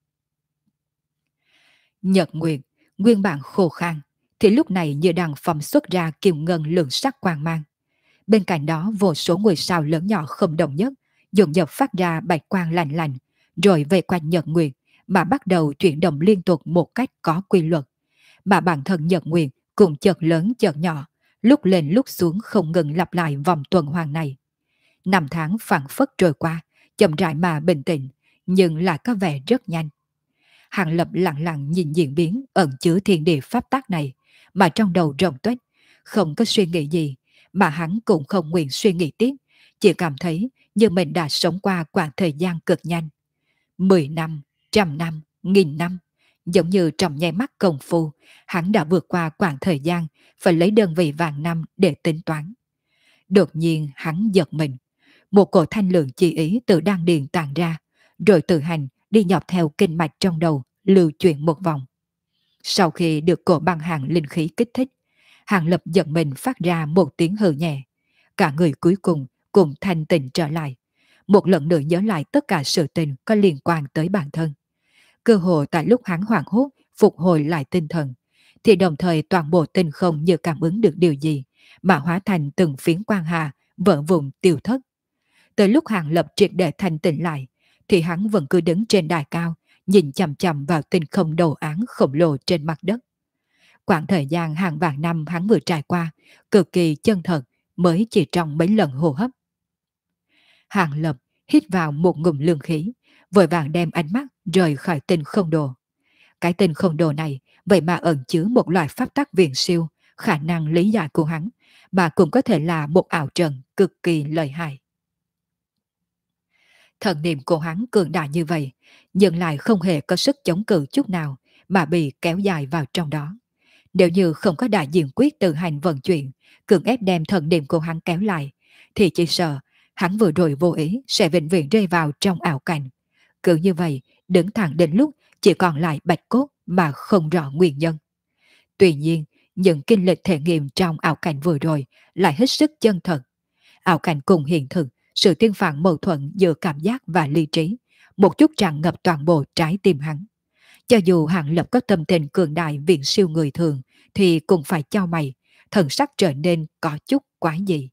Nhật Nguyệt, nguyên bản khô khan, thì lúc này như đang phóng xuất ra kiều ngân lượng sắc quang mang. Bên cạnh đó vô số ngôi sao lớn nhỏ không đồng nhất, dồn dập phát ra bạch quang lạnh lạnh, rồi về quanh Nhật Nguyệt mà bắt đầu chuyển động liên tục một cách có quy luật. Mà bản thân Nhật Nguyệt cũng chợt lớn chợt nhỏ, lúc lên lúc xuống không ngừng lặp lại vòng tuần hoàn này. Năm tháng phảng phất trôi qua, chậm rãi mà bình tĩnh, nhưng lại có vẻ rất nhanh. Hàng Lập lặng lặng nhìn diễn biến ẩn chứa thiên địa pháp tác này, mà trong đầu rộng tuếch, không có suy nghĩ gì, mà hắn cũng không nguyện suy nghĩ tiếp, chỉ cảm thấy như mình đã sống qua quãng thời gian cực nhanh. 10 năm, trăm năm, nghìn năm, giống như trong nháy mắt công phu, hắn đã vượt qua quãng thời gian phải lấy đơn vị vạn năm để tính toán. Đột nhiên hắn giật mình, một cổ thanh lượng chi ý từ đan điền tàn ra, rồi tự hành đi dọc theo kinh mạch trong đầu, lưu chuyển một vòng. Sau khi được cổ băng hàng linh khí kích thích, Hàng Lập giật mình phát ra một tiếng hừ nhẹ. Cả người cuối cùng thanh tịnh trở lại. Một lần nữa nhớ lại tất cả sự tình có liên quan tới bản thân. Cơ hội tại lúc hắn hoảng hốt, phục hồi lại tinh thần, thì đồng thời toàn bộ tinh không như cảm ứng được điều gì, mà hóa thành từng phiến quang hà, vỡ vụn tiêu thất. Tới lúc Hàng Lập triệt để thanh tịnh lại, thì hắn vẫn cứ đứng trên đài cao, nhìn chằm chằm vào tinh không đồ án khổng lồ trên mặt đất. Quãng thời gian hàng vạn năm hắn vừa trải qua, cực kỳ chân thật, mới chỉ trong mấy lần hô hấp. Hàng Lập hít vào một ngụm lương khí, vội vàng đem ánh mắt rời khỏi tinh không đồ. Cái tinh không đồ này vậy mà ẩn chứa một loại pháp tắc viễn siêu, khả năng lý giải của hắn, mà cũng có thể là một ảo trận cực kỳ lợi hại. Thần niệm của hắn cường đại như vậy, nhưng lại không hề có sức chống cự chút nào, mà bị kéo dài vào trong đó. Nếu như không có đại diện quyết tự hành vận chuyển, cưỡng ép đem thần niệm của hắn kéo lại, thì chỉ sợ hắn vừa rồi vô ý sẽ vĩnh viễn rơi vào trong ảo cảnh. Cứ như vậy, đứng thẳng đến lúc chỉ còn lại bạch cốt mà không rõ nguyên nhân. Tuy nhiên, những kinh lịch thể nghiệm trong ảo cảnh vừa rồi lại hết sức chân thật. Ảo cảnh cùng hiện thực, sự tương phản mâu thuẫn giữa cảm giác và lý trí, một chút tràn ngập toàn bộ trái tim hắn. Cho dù Hàng Lập có tâm tình cường đại viện siêu người thường, thì cũng phải chau mày, thần sắc trở nên có chút quái dị.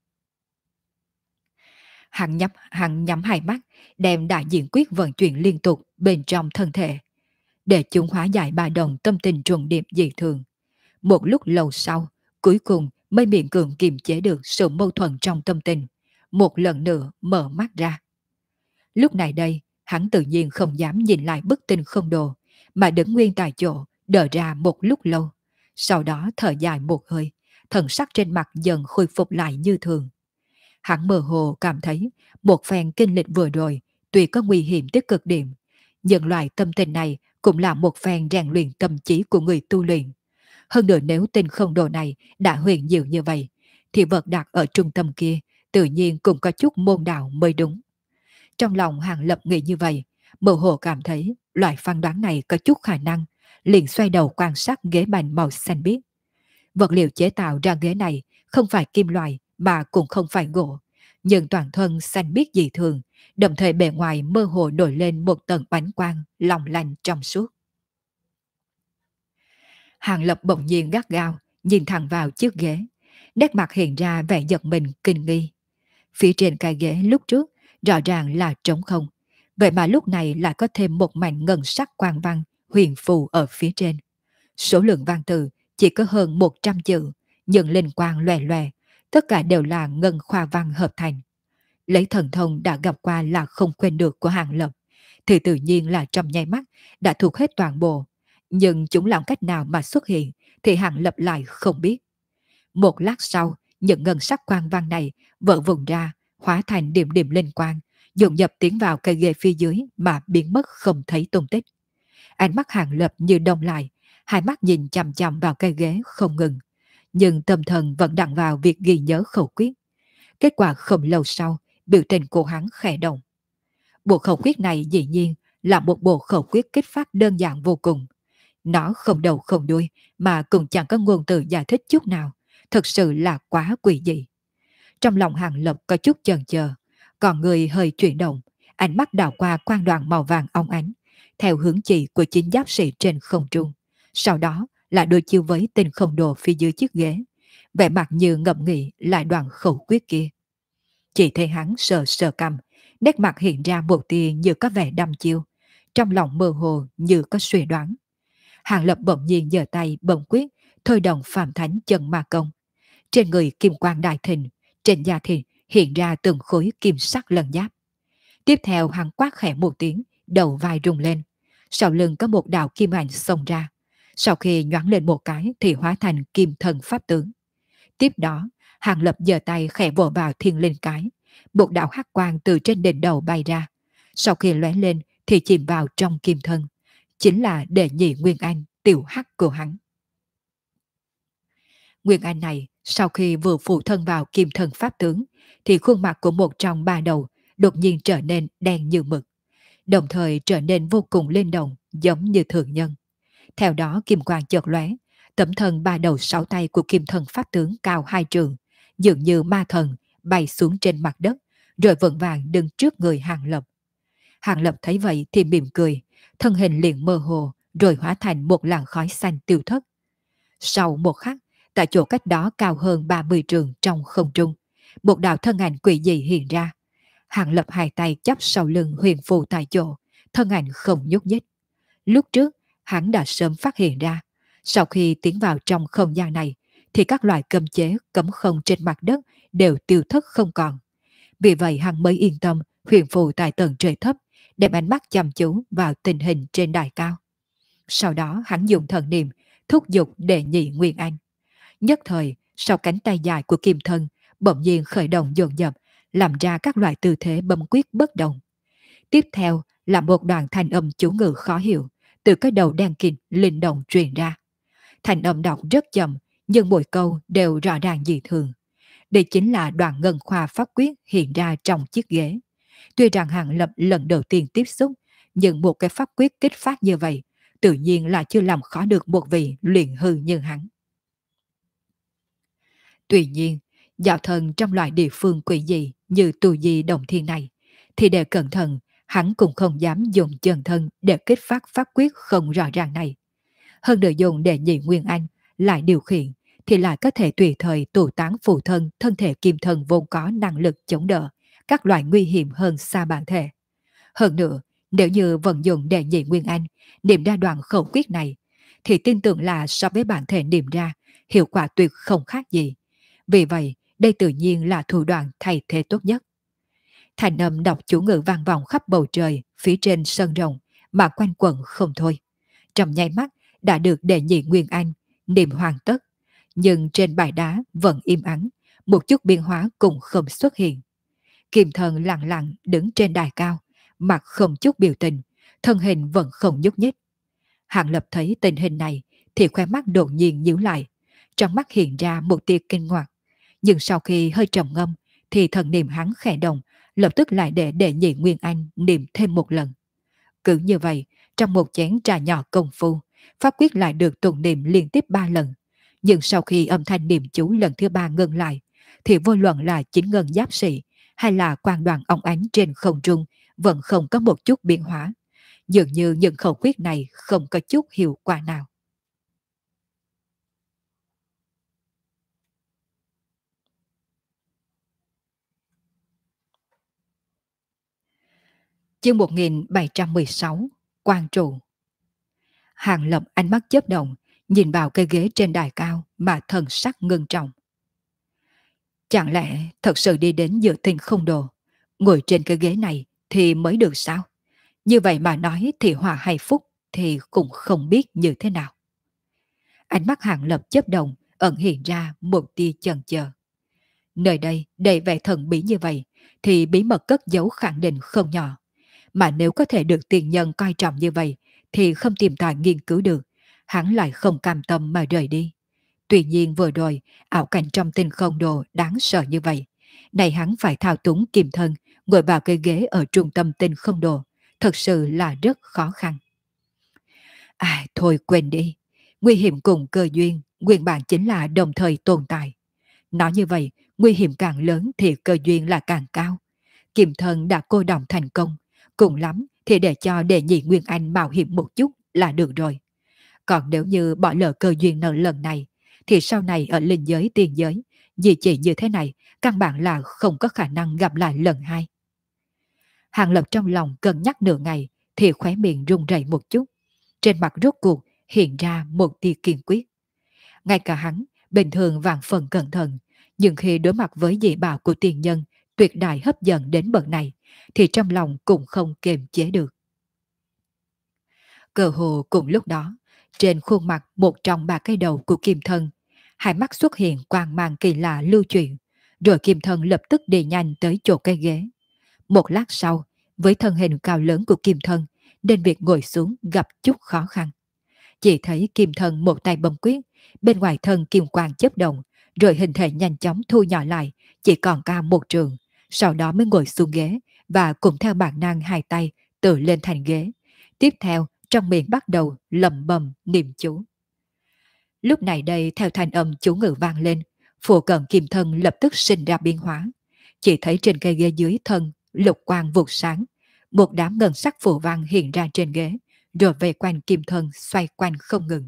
Hắn nhắm hai mắt, đem đại diện quyết vận chuyển liên tục bên trong thân thể, để chúng hóa giải ba đồng tâm tình trùng điệp dị thường. Một lúc lâu sau, cuối cùng mới miễn cường kiềm chế được sự mâu thuẫn trong tâm tình, một lần nữa mở mắt ra. Lúc này đây, hắn tự nhiên không dám nhìn lại bức tinh không đồ, mà đứng nguyên tại chỗ, đợi ra một lúc lâu. Sau đó thở dài một hơi, thần sắc trên mặt dần khôi phục lại như thường. Hắn mơ hồ cảm thấy một phen kinh lịch vừa rồi, tuy có nguy hiểm tới cực điểm, nhưng loại tâm tình này cũng là một phen rèn luyện tâm trí của người tu luyện. Hơn nữa nếu tinh không đồ này đã huyền diệu như vậy, thì vật đặt ở trung tâm kia tự nhiên cũng có chút môn đạo mới đúng. Trong lòng Hàng Lập nghĩ như vậy, mơ hồ cảm thấy loại phán đoán này có chút khả năng, liền xoay đầu quan sát ghế bành màu xanh biếc. Vật liệu chế tạo ra ghế này không phải kim loại mà cũng không phải gỗ, nhưng toàn thân xanh biếc dị thường, đồng thời bề ngoài mơ hồ nổi lên một tầng ánh quang long lanh trong suốt. Hàng Lập bỗng nhiên gắt gao, nhìn thẳng vào chiếc ghế, nét mặt hiện ra vẻ giật mình kinh nghi. Phía trên cái ghế lúc trước rõ ràng là trống không, vậy mà lúc này lại có thêm một mảnh ngân sắc quang văn huyền phù ở phía trên. Số lượng văn từ chỉ có hơn 100 chữ, nhưng linh quang lòe lòe, tất cả đều là ngân khoa văn hợp thành. Lấy thần thông đã gặp qua là không quên được của Hàng Lập, thì tự nhiên là trong nháy mắt đã thuộc hết toàn bộ, nhưng chúng làm cách nào mà xuất hiện thì Hàng Lập lại không biết. Một lát sau, những ngân sắc quang văn này vỡ vụn ra, hóa thành điểm điểm linh quang, dồn dập tiến vào cây ghế phía dưới mà biến mất không thấy tung tích. Ánh mắt Hàng Lập như đông lại, hai mắt nhìn chằm chằm vào cây ghế không ngừng, nhưng tâm thần vẫn đặng vào việc ghi nhớ khẩu quyết. Kết quả không lâu sau, biểu tình của hắn khẽ động. Bộ khẩu quyết này dĩ nhiên là một bộ khẩu quyết kích phát đơn giản vô cùng. Nó không đầu không đuôi mà cũng chẳng có ngôn từ giải thích chút nào. Thật sự là quá quỷ dị. Trong lòng Hàng Lập có chút chần chờ, còn người hơi chuyển động, ánh mắt đảo qua quang đoàn màu vàng óng ánh, theo hướng chỉ của chính giáp sĩ trên không trung. Sau đó lại đối chiếu với tinh không đồ phía dưới chiếc ghế, vẻ mặt như ngẫm nghĩ lại đoạn khẩu quyết kia. Chỉ thấy hắn sờ sờ cằm, nét mặt hiện ra một tia như có vẻ đăm chiêu, trong lòng mơ hồ như có suy đoán. Hàng Lập bỗng nhiên giơ tay bấm quyết, thôi động Phạm Thánh chân ma công. Trên người kim quang đại thịnh, trên da thịt hiện ra từng khối kim sắc lần giáp. Tiếp theo hắn quát khẽ một tiếng, đầu vai rung lên. Sau lưng có một đạo kim ảnh xông ra. Sau khi nhoáng lên một cái thì hóa thành kim thần pháp tướng. Tiếp đó, Hàng Lập giơ tay khẽ vỗ vào thiên linh cái. Một đạo hắc quang từ trên đỉnh đầu bay ra. Sau khi lóe lên thì chìm vào trong kim thân. Chính là đệ nhị Nguyên Anh, tiểu hắc của hắn. Nguyên Anh này, sau khi vừa phụ thân vào kim thần pháp tướng, thì khuôn mặt của một trong ba đầu đột nhiên trở nên đen như mực, đồng thời trở nên vô cùng linh động, giống như thường nhân. Theo đó kim quang chợt lóe, tấm thân ba đầu sáu tay của kim thần pháp tướng cao 2 trượng, dường như ma thần, bay xuống trên mặt đất, rồi vững vàng đứng trước người Hàng Lập. Hàng Lập thấy vậy thì mỉm cười, thân hình liền mơ hồ, rồi hóa thành một làn khói xanh tiêu thất. Sau một khắc, tại chỗ cách đó cao hơn 30 trượng trong không trung, một đạo thân ảnh quỷ dị hiện ra. Hàng Lập hai tay chắp sau lưng huyền phù tại chỗ, thân ảnh không nhúc nhích. Lúc trước, hắn đã sớm phát hiện ra, sau khi tiến vào trong không gian này, thì các loại cấm chế cấm không trên mặt đất đều tiêu thất không còn. Vì vậy hắn mới yên tâm huyền phù tại tầng trời thấp, đem ánh mắt chăm chú vào tình hình trên đài cao. Sau đó hắn dùng thần niệm thúc giục đệ nhị Nguyên Anh. Nhất thời, sau cánh tay dài của kim thân bỗng nhiên khởi động dồn dập, làm ra các loại tư thế bấm quyết bất động. Tiếp theo là một đoạn thanh âm chú ngữ khó hiểu từ cái đầu đen kịt linh động truyền ra. Thanh âm đọc rất chậm, nhưng mỗi câu đều rõ ràng dị thường. Đây chính là đoạn ngân khoa pháp quyết hiện ra trong chiếc ghế. Tuy rằng Hàng Lập lần đầu tiên tiếp xúc, nhưng một cái pháp quyết kích phát như vậy, tự nhiên là chưa làm khó được một vị luyện hư như hắn. Tuy nhiên, dạo thần trong loại địa phương quỷ dị như tù di đồng thiên này, thì để cẩn thận, hắn cũng không dám dùng chân thân để kích phát pháp quyết không rõ ràng này. Hơn nữa dùng để nhị Nguyên Anh lại điều khiển, thì lại có thể tùy thời tụ tán phụ thân thân thể kim thân vốn có năng lực chống đỡ các loại nguy hiểm hơn xa bản thể. Hơn nữa, nếu như vận dụng để nhị Nguyên Anh niệm ra đoạn khẩu quyết này, thì tin tưởng là so với bản thể niệm ra, hiệu quả tuyệt không khác gì. Vì vậy, đây tự nhiên là thủ đoạn thay thế tốt nhất. Thành âm đọc chú ngữ vang vọng khắp bầu trời phía trên sân rồng mà quanh quẩn không thôi. Trong nháy mắt đã được đệ nhị Nguyên Anh niệm hoàn tất, nhưng trên bãi đá vẫn im ắng, một chút biến hóa cũng không xuất hiện. Kim thần lặng lặng đứng trên đài cao, mặt không chút biểu tình, thân hình vẫn không nhúc nhích. Hàng Lập thấy tình hình này thì khóe mắt đột nhiên nhíu lại, trong mắt hiện ra một tia kinh ngạc. Nhưng sau khi hơi trầm ngâm thì thần niệm hắn khẽ động, lập tức lại để đệ nhị Nguyên Anh niệm thêm một lần. Cứ như vậy, trong một chén trà nhỏ công phu, pháp quyết lại được tụng niệm liên tiếp 3 lần. Nhưng sau khi âm thanh niệm chú lần thứ 3 ngừng lại, thì vô luận là chính ngân giáp sĩ hay là quang đoàn óng ánh trên không trung vẫn không có một chút biến hóa. Dường như những khẩu quyết này không có chút hiệu quả nào. Chương 1716 Quang trụ. Hàng Lập ánh mắt chớp động, nhìn vào cây ghế trên đài cao mà thần sắc ngưng trọng. Chẳng lẽ thật sự đi đến giữa tinh không đồ, ngồi trên cái ghế này thì mới được sao? Như vậy mà nói thì hòa hay phúc thì cũng không biết như thế nào. Ánh mắt Hàng Lập chớp động, ẩn hiện ra một tia chần chờ. Nơi đây đầy vẻ thần bí như vậy thì bí mật cất giấu khẳng định không nhỏ. Mà nếu có thể được tiền nhân coi trọng như vậy thì không tìm tòi nghiên cứu được, hắn lại không cam tâm mà rời đi. Tuy nhiên vừa rồi, ảo cảnh trong tinh không đồ đáng sợ như vậy. Này hắn phải thao túng kim thân, ngồi vào cái ghế ở trung tâm tinh không đồ. Thật sự là rất khó khăn. À, thôi quên đi. Nguy hiểm cùng cơ duyên, nguyên bản chính là đồng thời tồn tại. Nói như vậy, nguy hiểm càng lớn thì cơ duyên là càng cao. Kim thân đã cô đọng thành công. Cùng lắm thì để cho đệ nhị Nguyên Anh mạo hiểm một chút là được rồi. Còn nếu như bỏ lỡ cơ duyên nợ lần này, thì sau này ở linh giới tiên giới, dị chỉ như thế này, căn bản là không có khả năng gặp lại lần hai. Hàng Lập trong lòng cân nhắc nửa ngày, thì khóe miệng run rẩy một chút. Trên mặt rốt cuộc hiện ra một tia kiên quyết. Ngay cả hắn, bình thường vạn phần cẩn thận, nhưng khi đối mặt với dị bảo của tiền nhân, tuyệt đại hấp dẫn đến bậc này, thì trong lòng cũng không kiềm chế được. Cơ hồ cùng lúc đó, trên khuôn mặt một trong ba cái đầu của kim thân, hai mắt xuất hiện quang mang kỳ lạ lưu chuyển, rồi kim thân lập tức đi nhanh tới chỗ cây ghế. Một lát sau, với thân hình cao lớn của kim thân, nên việc ngồi xuống gặp chút khó khăn. Chỉ thấy kim thân một tay bấm quyết, bên ngoài thân kim quang chớp động, rồi hình thể nhanh chóng thu nhỏ lại, chỉ còn cao một trường, sau đó mới ngồi xuống ghế và cùng theo bản năng hai tay tự lên thành ghế. Tiếp theo, trong miệng bắt đầu lẩm bẩm niệm chú. Lúc này đây theo thanh âm chú ngữ vang lên, phù cận kim thân lập tức sinh ra biến hóa. Chỉ thấy trên cây ghế dưới thân lục quang vụt sáng, một đám ngân sắc phù văn hiện ra trên ghế, rồi về quanh kim thân xoay quanh không ngừng.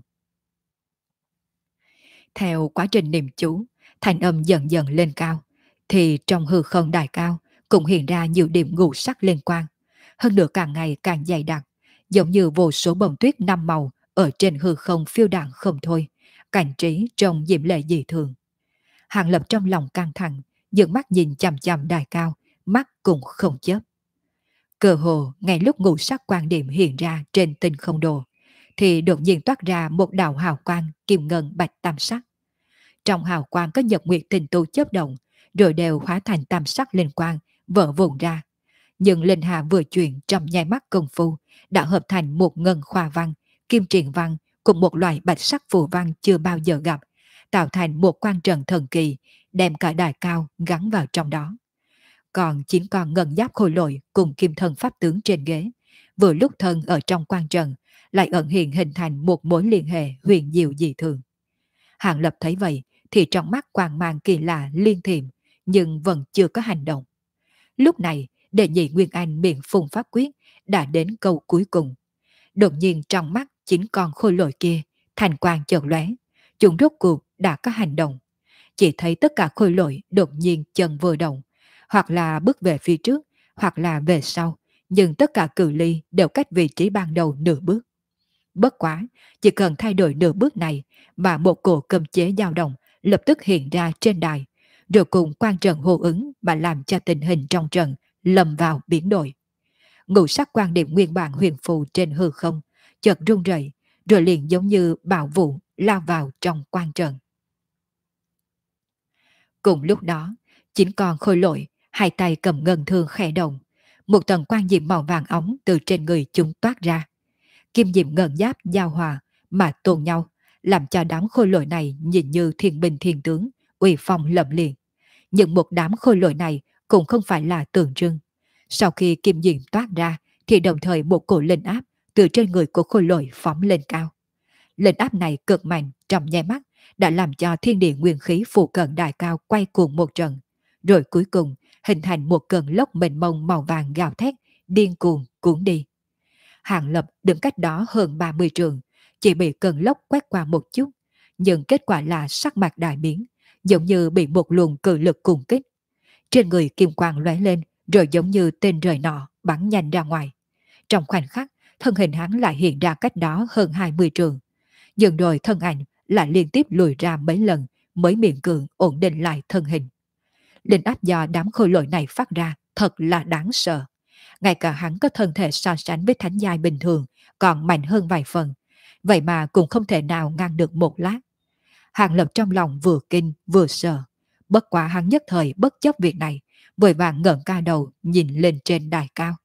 Theo quá trình niệm chú, thanh âm dần dần lên cao, thì trong hư không đại cao cũng hiện ra nhiều điểm ngũ sắc liên quan. Hơn nữa càng ngày càng dày đặc, giống như vô số bông tuyết năm màu ở trên hư không phiêu đãng không thôi, cảnh trí trông diễm lệ dị thường. Hàng Lập trong lòng căng thẳng, dựng mắt nhìn chằm chằm đài cao, mắt cũng không chớp. Cơ hồ ngay lúc ngũ sắc quan điểm hiện ra trên tinh không đồ, thì đột nhiên toát ra một đạo hào quang kim ngân bạch tam sắc. Trong hào quang có nhật nguyệt tinh tu chớp động, rồi đều hóa thành tam sắc linh quang, vỡ vụn ra. Nhưng linh hà vừa chuyển trong nháy mắt công phu, đã hợp thành một ngân khoa văn, kim triền văn cùng một loại bạch sắc phù văn chưa bao giờ gặp, tạo thành một quan trận thần kỳ, đem cả đài cao gắn vào trong đó. Còn 9 con ngân giáp khôi lỗi cùng kim thân pháp tướng trên ghế, vừa lúc thân ở trong quan trận, lại ẩn hiện hình thành một mối liên hệ huyền diệu dị thường. Hàng Lập thấy vậy thì trong mắt quang mang kỳ lạ liên thiểm, nhưng vẫn chưa có hành động. Lúc này, đệ nhị Nguyên Anh miệng phùng pháp quyết đã đến câu cuối cùng. Đột nhiên trong mắt 9 con khôi lỗi kia, thành quang chợt lóe, chúng rốt cuộc đã có hành động. Chỉ thấy tất cả khôi lỗi đột nhiên chân vừa động, hoặc là bước về phía trước, hoặc là về sau, nhưng tất cả cự ly đều cách vị trí ban đầu nửa bước. Bất quá, chỉ cần thay đổi nửa bước này mà một cổ cầm chế dao động lập tức hiện ra trên đài, rồi cùng quan trận hô ứng và làm cho tình hình trong trận lầm vào biến đổi. Ngũ sắc quan điểm nguyên bản huyền phù trên hư không, chợt rung rẩy, rồi liền giống như bão vụ lao vào trong quan trận. Cùng lúc đó, 9 con khôi lỗi, hai tay cầm ngân thương khẽ động, một tầng quang diệm màu vàng óng từ trên người chúng toát ra. Kim diệm ngân giáp giao hòa mà tôn nhau, làm cho đám khôi lỗi này nhìn như thiên binh thiên tướng, uy phong lẫm liệt. Nhưng một đám khôi lỗi này cũng không phải là tượng trưng. Sau khi kim diệm toát ra, thì đồng thời một cổ linh áp từ trên người của khôi lỗi phóng lên cao. Linh áp này cực mạnh trong nháy mắt đã làm cho thiên địa nguyên khí phụ cận đại cao quay cuồng một trận, rồi cuối cùng hình thành một cơn lốc mênh mông màu vàng gào thét, điên cuồng cuốn đi. Hàng Lập đứng cách đó hơn 30 trường, chỉ bị cơn lốc quét qua một chút, nhưng kết quả là sắc mặt đại biến, giống như bị một luồng cự lực cùng kích. Trên người kim quang lóe lên, rồi giống như tên rời nọ bắn nhanh ra ngoài. Trong khoảnh khắc, thân hình hắn lại hiện ra cách đó hơn 20 trường. Nhưng rồi thân ảnh lại liên tiếp lùi ra mấy lần mới miễn cưỡng ổn định lại thân hình. Linh áp do đám khôi lỗi này phát ra thật là đáng sợ. Ngay cả hắn có thân thể so sánh với thánh giai bình thường còn mạnh hơn vài phần, vậy mà cũng không thể nào ngăn được một lát. Hàng Lập trong lòng vừa kinh vừa sợ, bất quá hắn nhất thời bất chấp việc này, vội vàng ngẩng ca đầu nhìn lên trên đài cao.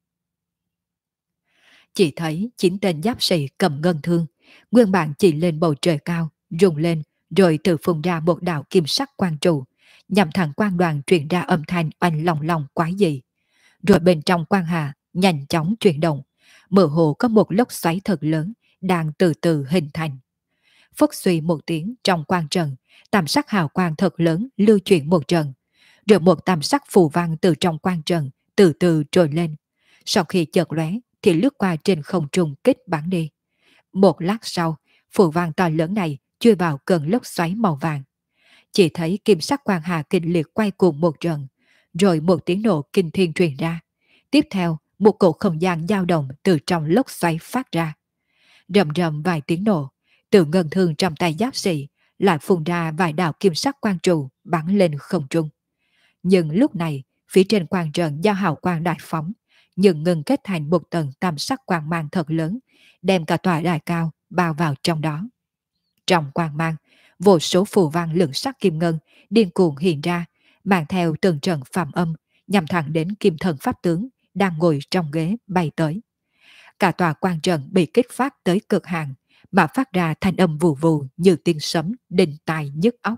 Chỉ thấy 9 tên giáp sĩ cầm ngân thương, nguyên bản chỉ lên bầu trời cao, rung lên, rồi tự phun ra một đạo kim sắc quang trụ, nhằm thẳng quang đoàn truyền ra âm thanh oanh long long quái dị. Rồi bên trong quang hà nhanh chóng chuyển động, mơ hồ có một lốc xoáy thật lớn đang từ từ hình thành. Phất suy một tiếng trong quang trận, tam sắc hào quang thật lớn lưu chuyển một trận, rồi một tam sắc phù văn từ trong quang trận từ từ trồi lên. Sau khi chợt lóe thì lướt qua trên không trung kích bắn đi. Một lát sau, phù văn to lớn này chui vào cơn lốc xoáy màu vàng. Chỉ thấy kim sắc quang hà kịch liệt quay cuồng một trận, rồi một tiếng nổ kinh thiên truyền ra. Tiếp theo, một cổ không gian dao động từ trong lốc xoáy phát ra. Rầm rầm vài tiếng nổ, từ ngân thương trong tay giáp sĩ lại phun ra vài đạo kim sắc quang trụ bắn lên không trung. Nhưng lúc này, phía trên quang trận do hào quang đại phóng, nhưng ngừng kết thành một tầng tam sắc quang mang thật lớn, đem cả tòa đài cao bao vào trong đó. Trong quang mang, vô số phù văn lượng sắc kim ngân điên cuồng hiện ra, mang theo từng trận phạm âm, nhằm thẳng đến kim thần pháp tướng đang ngồi trong ghế bay tới. Cả tòa quang trận bị kích phát tới cực hạn, mà phát ra thanh âm vù vù như tiếng sấm đinh tai nhức óc.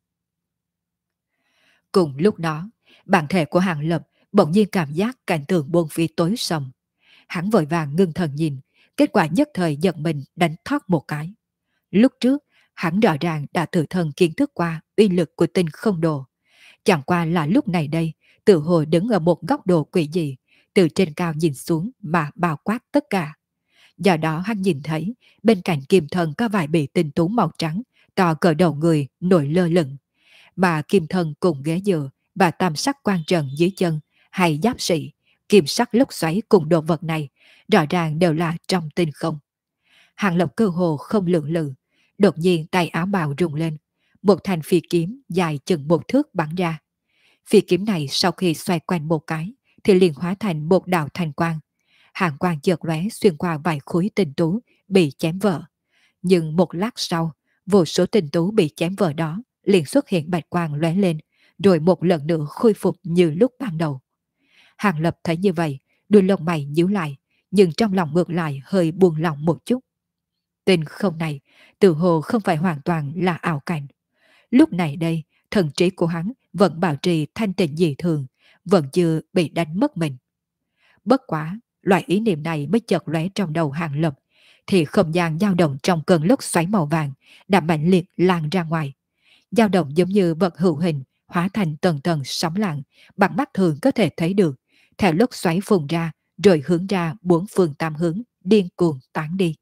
Cùng lúc đó, bản thể của Hàng Lập bỗng nhiên cảm giác cảnh tượng buông phía tối sầm. Hắn vội vàng ngưng thần nhìn, kết quả nhất thời giận mình đánh thoát một cái. Lúc trước, hắn rõ ràng đã tự thân kiến thức qua uy lực của tinh không đồ. Chẳng qua là lúc này đây, tự hồ đứng ở một góc độ quỷ dị, từ trên cao nhìn xuống mà bao quát tất cả. Do đó hắn nhìn thấy, bên cạnh kim thần có vài bị tinh tú màu trắng, to cỡ đầu người, nổi lơ lửng. Mà kim thần cùng ghế dựa và tam sắc quan trần dưới chân, hay giáp sĩ, kim sắc lốc xoáy cùng đồ vật này, rõ ràng đều là trong tinh không. Hàng Lập cơ hồ không lưỡng lự, đột nhiên tay áo bào rung lên, một thanh phi kiếm dài chừng một thước bắn ra. Phi kiếm này sau khi xoay quanh một cái, thì liền hóa thành một đạo thanh quang. Hàng quang chợt lóe xuyên qua vài khối tinh tú bị chém vỡ. Nhưng một lát sau, vô số tinh tú bị chém vỡ đó liền xuất hiện bạch quang lóe lên, rồi một lần nữa khôi phục như lúc ban đầu. Hàng Lập thấy như vậy, đôi lông mày nhíu lại, nhưng trong lòng ngược lại hơi buông lỏng một chút. Tinh không này, tự hồ không phải hoàn toàn là ảo cảnh. Lúc này đây, thần trí của hắn vẫn bảo trì thanh tịnh dị thường, vẫn chưa bị đánh mất mình. Bất quá, loại ý niệm này mới chợt lóe trong đầu Hàng Lập, thì không gian dao động trong cơn lốc xoáy màu vàng đã mạnh liệt lan ra ngoài. Dao động giống như vật hữu hình, hóa thành tầng tầng sóng lặng, bằng mắt thường có thể thấy được, theo lốc xoáy phun ra, rồi hướng ra bốn phương tám hướng, điên cuồng tán đi.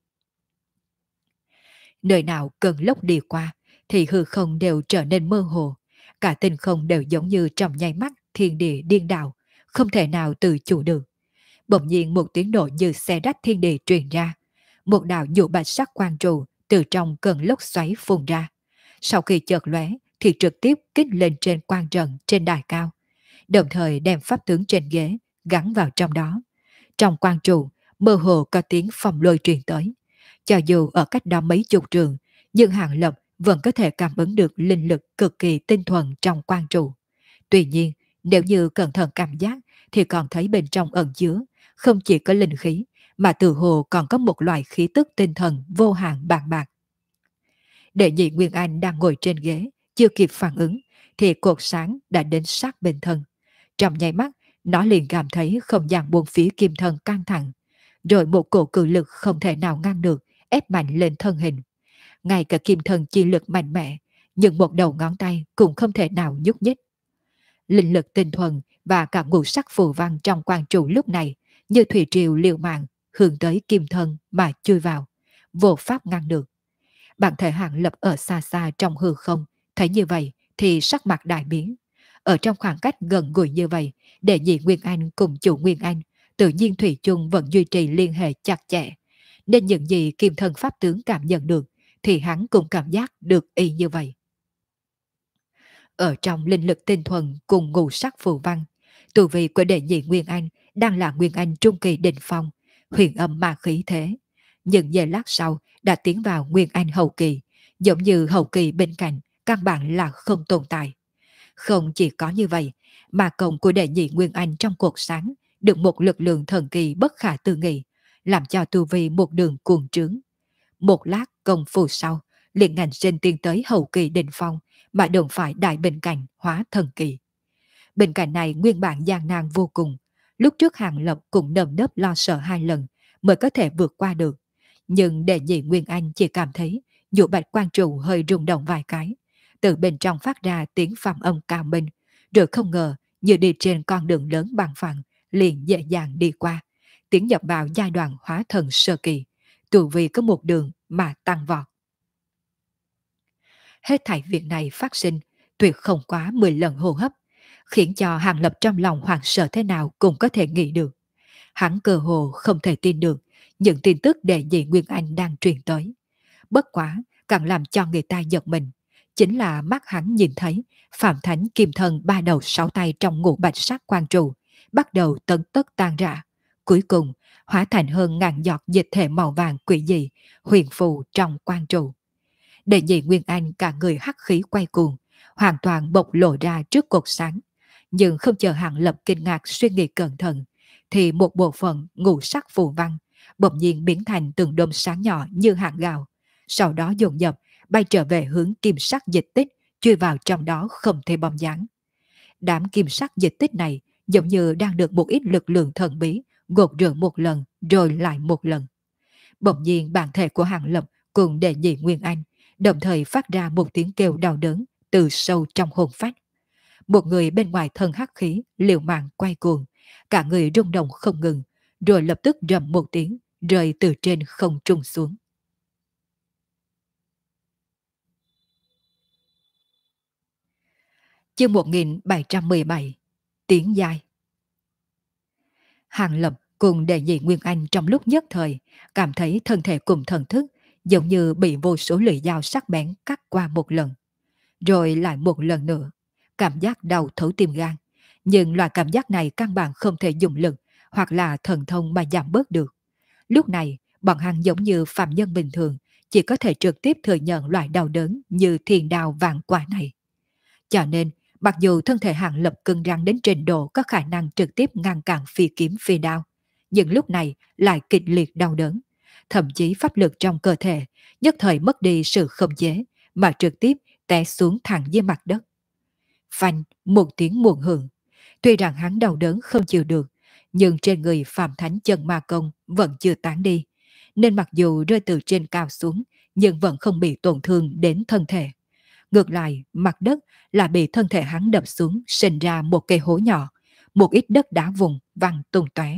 Nơi nào cơn lốc đi qua, thì hư không đều trở nên mơ hồ, cả tinh không đều giống như trong nháy mắt thiên địa điên đảo, không thể nào tự chủ được. Bỗng nhiên một tiếng nổ như xe rách thiên địa truyền ra, một đạo nhũ bạch sắc quang trụ từ trong cơn lốc xoáy phun ra. Sau khi chợt lóe thì trực tiếp kích lên trên quang trận trên đài cao, đồng thời đem pháp tướng trên ghế gắn vào trong đó. Trong quang trụ, mơ hồ có tiếng phong lôi truyền tới. Cho dù ở cách đó mấy chục trường, nhưng Hàng Lập vẫn có thể cảm ứng được linh lực cực kỳ tinh thuần trong quang trụ. Tuy nhiên, nếu như cẩn thận cảm giác thì còn thấy bên trong ẩn chứa, không chỉ có linh khí, mà từ hồ còn có một loại khí tức tinh thần vô hạn bàng bạc. Đệ nhị Nguyên Anh đang ngồi trên ghế, chưa kịp phản ứng, thì cột sáng đã đến sát bên thân. Trong nháy mắt, nó liền cảm thấy không gian buông phía kim thân căng thẳng, rồi một cổ cự lực không thể nào ngăn được, ép mạnh lên thân hình. Ngay cả kim thân chi lực mạnh mẽ, nhưng một đầu ngón tay cũng không thể nào nhúc nhích. Linh lực tinh thuần và cả ngũ sắc phù văn trong quang trụ lúc này như thủy triều liều mạng hướng tới kim thân mà chui vào, vô pháp ngăn được. Bản thể Hàng Lập ở xa xa trong hư không, thấy như vậy thì sắc mặt đại biến. Ở trong khoảng cách gần gũi như vậy, đệ nhị Nguyên Anh cùng chủ Nguyên Anh, tự nhiên thủy chung vẫn duy trì liên hệ chặt chẽ. Nên những gì kim thân pháp tướng cảm nhận được, thì hắn cũng cảm giác được y như vậy. Ở trong linh lực tinh thuần cùng ngũ sắc phù văn, tu vi của đệ nhị Nguyên Anh đang là Nguyên Anh trung kỳ đỉnh phong, huyền âm mà khí thế. Nhưng giây lát sau đã tiến vào Nguyên Anh hậu kỳ, giống như hậu kỳ bên cạnh, căn bản là không tồn tại. Không chỉ có như vậy, mà công của đệ nhị Nguyên Anh trong cuộc sáng được một lực lượng thần kỳ bất khả tư nghị, làm cho tu vi một đường cuồng trướng. Một lát công phu sau, liền ngành sinh tiến tới hậu kỳ đỉnh phong, mà đụng phải đại bệnh cảnh hóa thần kỳ. Bệnh cảnh này nguyên bản gian nan vô cùng, lúc trước Hàng Lập cũng nơm nớp lo sợ 2 lần mới có thể vượt qua được. Nhưng đệ nhị Nguyên Anh chỉ cảm thấy dụ bạch quan trụ hơi rung động vài cái, từ bên trong phát ra tiếng phạm âm cao minh, rồi không ngờ như đi trên con đường lớn bằng phẳng, liền dễ dàng đi qua, tiến nhập vào giai đoạn hóa thần sơ kỳ, tu vi có một đường mà tăng vọt. Hết thảy việc này phát sinh tuyệt không quá 10 lần hô hấp, khiến cho Hàng Lập trong lòng hoảng sợ thế nào cũng có thể nghĩ được. Hắn cơ hồ không thể tin được những tin tức đệ nhị Nguyên Anh đang truyền tới. Bất quá, càng làm cho người ta giật mình, chính là mắt hắn nhìn thấy Phạm Thánh Kim Thân 3 đầu 6 tay trong ngũ bạch sắc quan trụ, bắt đầu tấn tất tan rã. Cuối cùng, hóa thành hơn ngàn giọt dịch thể màu vàng quỷ dị, huyền phù trong quan trụ. Đệ nhị Nguyên Anh cả người hắc khí quay cuồng, hoàn toàn bộc lộ ra trước cột sáng. Nhưng không chờ Hàng Lập kinh ngạc suy nghĩ cẩn thận, thì một bộ phận ngũ sắc phù văn bỗng nhiên biến thành từng đốm sáng nhỏ như hạt gạo, sau đó dồn dập bay trở về hướng kim sắc dịch tích, chui vào trong đó không thể bóng dáng. Đám kim sắc dịch tích này giống như đang được một ít lực lượng thần bí gột rửa một lần rồi lại một lần. Bỗng nhiên bản thể của Hàng Lập cùng đệ nhị Nguyên Anh đồng thời phát ra một tiếng kêu đau đớn từ sâu trong hồn phách. Một người bên ngoài thân hắc khí liều mạng quay cuồng, cả người rung động không ngừng, rồi lập tức rầm một tiếng rơi từ trên không trung xuống. Chương 1717 Tiếng dài. Hàng Lập cùng đệ nhị Nguyên Anh trong lúc nhất thời cảm thấy thân thể cùng thần thức giống như bị vô số lưỡi dao sắc bén cắt qua một lần, rồi lại một lần nữa. Cảm giác đau thấu tim gan, nhưng loại cảm giác này căn bản không thể dùng lực hoặc là thần thông mà giảm bớt được. Lúc này, bọn hắn giống như phàm nhân bình thường, chỉ có thể trực tiếp thừa nhận loại đau đớn như thiền đao vạn quả này. Cho nên, mặc dù thân thể Hàng Lập cứng rắn đến trình độ có khả năng trực tiếp ngăn cản phi kiếm phi đao, nhưng lúc này lại kịch liệt đau đớn. Thậm chí pháp lực trong cơ thể nhất thời mất đi sự khống chế, mà trực tiếp té xuống thẳng dưới mặt đất. Phanh, một tiếng muộn hưởng. Tuy rằng hắn đau đớn không chịu được, nhưng trên người Phạm Thánh Chân Ma Công vẫn chưa tán đi, nên mặc dù rơi từ trên cao xuống, nhưng vẫn không bị tổn thương đến thân thể. Ngược lại, mặt đất là bị thân thể hắn đập xuống, sinh ra một cây hố nhỏ, một ít đất đá vùng văng tung tóe.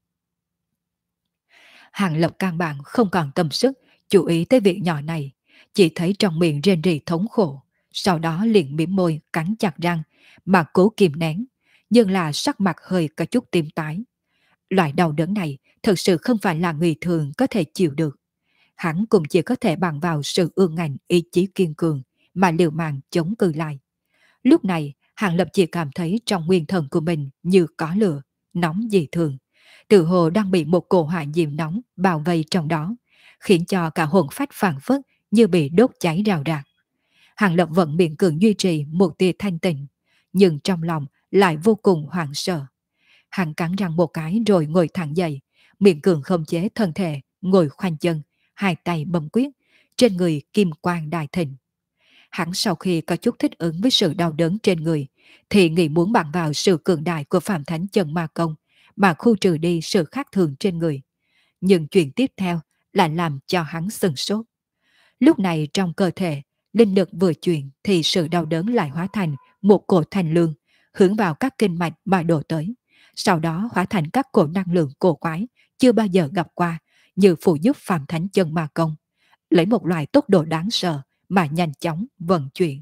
Hàng Lập căn bản không còn tâm sức chú ý tới việc nhỏ này, chỉ thấy trong miệng rên rỉ thống khổ, sau đó liền mỉm môi cắn chặt răng mà cố kìm nén, nhưng là sắc mặt hơi có chút tím tái. Loại đau đớn này thực sự không phải là người thường có thể chịu được. Hắn cũng chỉ có thể bằng vào sự ương ngạnh ý chí kiên cường mà liều mạng chống cự lại. Lúc này, Hàng Lập chỉ cảm thấy trong nguyên thần của mình như có lửa, nóng dị thường. Tự hồ đang bị một cổ hỏa diệm nóng bao vây trong đó, khiến cho cả hồn phách phảng phất như bị đốt cháy rào rạc. Hàng Lập vẫn miễn cưỡng duy trì một tia thanh tịnh, nhưng trong lòng lại vô cùng hoảng sợ. Hắn cắn răng một cái rồi ngồi thẳng dậy, miễn cưỡng không chế thân thể, ngồi khoanh chân, hai tay bấm quyết, trên người kim quang đại thịnh. Hắn sau khi có chút thích ứng với sự đau đớn trên người, thì nghĩ muốn bằng vào sự cường đại của Phạm Thánh Chân Ma Công mà khu trừ đi sự khác thường trên người. Nhưng chuyện tiếp theo lại làm cho hắn sừng sốt. Lúc này trong cơ thể, linh lực vừa chuyển thì sự đau đớn lại hóa thành một cột thanh lương, hướng vào các kinh mạch mà đổ tới. Sau đó hóa thành các cột năng lượng cổ quái chưa bao giờ gặp qua, như phụ giúp Phạm Thánh Chân Ma Công, lấy một loại tốc độ đáng sợ mà nhanh chóng vận chuyển.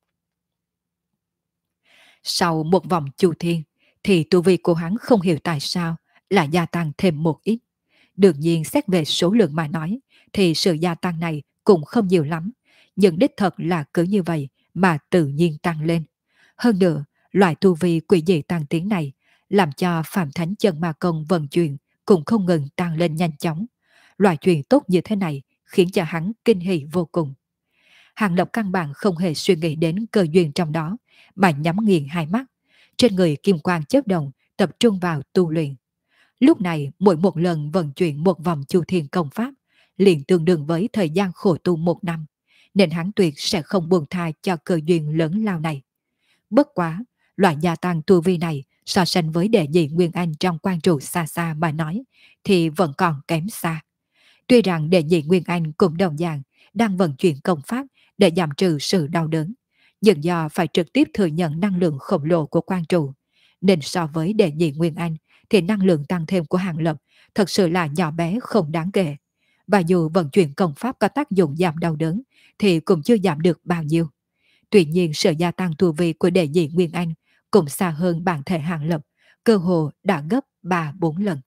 Sau một vòng chu thiên, thì tu vi của hắn không hiểu tại sao lại gia tăng thêm một ít. Đương nhiên xét về số lượng mà nói, thì sự gia tăng này cũng không nhiều lắm, nhưng đích thật là cứ như vậy mà tự nhiên tăng lên. Hơn nữa, loại tu vi quỷ dị tăng tiến này làm cho Phạm Thánh Chân Ma Công vận chuyển cũng không ngừng tăng lên nhanh chóng. Loại chuyện tốt như thế này khiến cho hắn kinh hỉ vô cùng. Hàng Lập căn bản không hề suy nghĩ đến cơ duyên trong đó, mà nhắm nghiền hai mắt, trên người kim quang chớp động, tập trung vào tu luyện. Lúc này, mỗi một lần vận chuyển một vòng chu thiên công pháp, liền tương đương với thời gian khổ tu 1 năm. nên hắn tuyệt sẽ không buông tha cho cơ duyên lớn lao này. Bất quá, loại gia tăng tu vi này so sánh với đệ nhị Nguyên Anh trong quan trụ xa xa mà nói, thì vẫn còn kém xa. Tuy rằng đệ nhị Nguyên Anh cũng đồng dạng đang vận chuyển công pháp để giảm trừ sự đau đớn, nhưng do phải trực tiếp thừa nhận năng lượng khổng lồ của quan trụ, nên so với đệ nhị Nguyên Anh thì năng lượng tăng thêm của Hàng Lập thật sự là nhỏ bé không đáng kể. Và dù vận chuyển công pháp có tác dụng giảm đau đớn thì cũng chưa giảm được bao nhiêu. Tuy nhiên sự gia tăng tu vi của đệ nhị Nguyên Anh cũng xa hơn bản thể Hàng Lập, cơ hồ đã gấp 3-4 lần.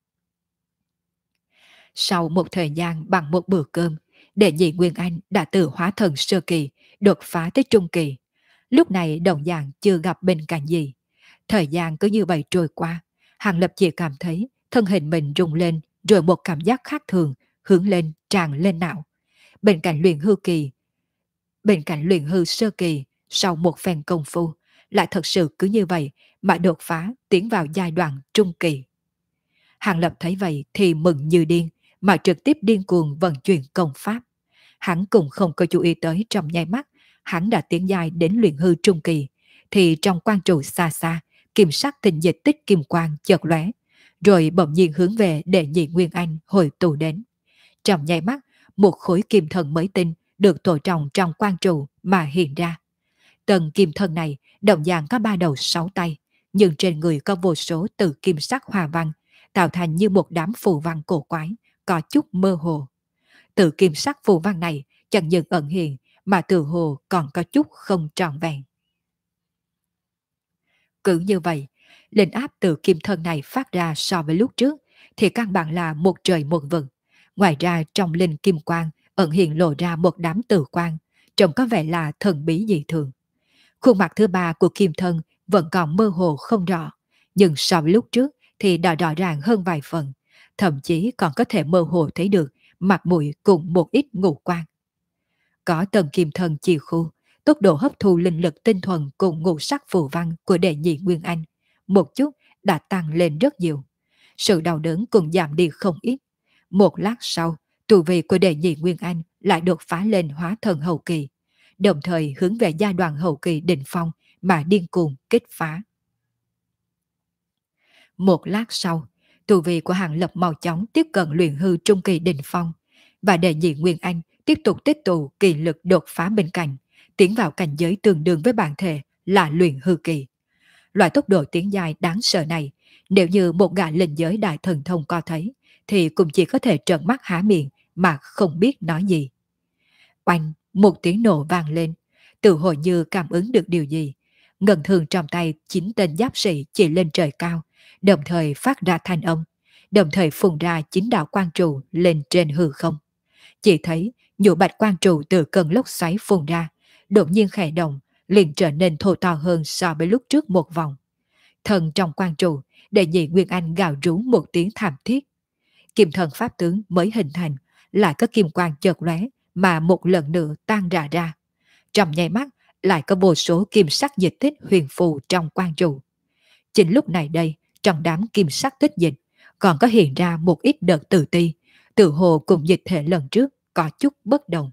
Sau một thời gian bằng một bữa cơm, đệ nhị Nguyên Anh đã từ hóa thần sơ kỳ đột phá tới trung kỳ. Lúc này đồng dạng chưa gặp bên cạnh gì. Thời gian cứ như vậy trôi qua, Hàng Lập chỉ cảm thấy thân hình mình rung lên, rồi một cảm giác khác thường hướng lên tràn lên não. Bên cạnh luyện hư kỳ, bên cạnh luyện hư sơ kỳ, sau một phen công phu, lại thật sự cứ như vậy mà đột phá tiến vào giai đoạn trung kỳ. Hàng Lập thấy vậy thì mừng như điên, mà trực tiếp điên cuồng vận chuyển công pháp. Hắn cũng không có chú ý tới trong nháy mắt, hắn đã tiến dài đến luyện hư trung kỳ, thì trong quan trụ xa xa, kim sắc tinh dịch tích kim quang chợt lóe, rồi bỗng nhiên hướng về đệ nhị Nguyên Anh hồi tụ đến. Trong nháy mắt, một khối kim thần mới tinh được tổ trọng trong quan trụ mà hiện ra. Tầng kim thần này đồng dạng có 3 đầu 6 tay, nhưng trên người có vô số từ kim sắc hòa văn, tạo thành như một đám phù văn cổ quái, có chút mơ hồ. Từ kim sắc phù văn này chẳng những ẩn hiện mà từ hồ còn có chút không trọn vẹn. Cứ như vậy, linh áp từ kim thân này phát ra so với lúc trước thì căn bản là một trời một vực. Ngoài ra trong linh kim quang ẩn hiện lộ ra một đám tử quang, trông có vẻ là thần bí dị thường. Khuôn mặt thứ ba của kim thân vẫn còn mơ hồ không rõ, nhưng so với lúc trước thì đã rõ ràng hơn vài phần, thậm chí còn có thể mơ hồ thấy được mặt mũi cùng một ít ngũ quan. Có tầng kim thân chi khu, tốc độ hấp thu linh lực tinh thuần cùng ngũ sắc phù văn của đệ nhị Nguyên Anh một chút đã tăng lên rất nhiều. Sự đau đớn cũng giảm đi không ít. Một lát sau, tu vi của đệ nhị Nguyên Anh lại đột phá lên hóa thần hậu kỳ, đồng thời hướng về giai đoạn hậu kỳ đỉnh phong mà điên cuồng kích phá. Một lát sau, tu vi của Hàng Lập mau chóng tiếp cận luyện hư trung kỳ đỉnh phong, và đệ nhị Nguyên Anh tiếp tục tích tụ kỳ lực đột phá bên cạnh, tiến vào cảnh giới tương đương với bản thể là luyện hư kỳ. Loại tốc độ tiến dài đáng sợ này, nếu như một gã linh giới đại thần thông co thấy, thì cũng chỉ có thể trợn mắt há miệng mà không biết nói gì. Oanh, một tiếng nổ vang lên, tự hồ như cảm ứng được điều gì. Ngân thường trong tay 9 tên giáp sĩ chỉ lên trời cao, đồng thời phát ra thanh âm, đồng thời phun ra 9 đạo quang trụ lên trên hư không. Chỉ thấy nhũ bạch quang trụ từ cơn lốc xoáy phun ra, đột nhiên khẽ động, liền trở nên thô to hơn so với lúc trước một vòng. Thần trong quang trụ, đệ nhị Nguyên Anh gào rú một tiếng thảm thiết. Kim thần pháp tướng mới hình thành, lại có kim quang chợt lóe mà một lần nữa tan rã ra. Trong nháy mắt, lại có vô số kim sắc dịch tích huyền phù trong quang trụ. Chính lúc này đây, trong đám kim sắc tích dịch, còn có hiện ra một ít đợt tự ti, tự hồ cùng dịch thể lần trước có chút bất đồng.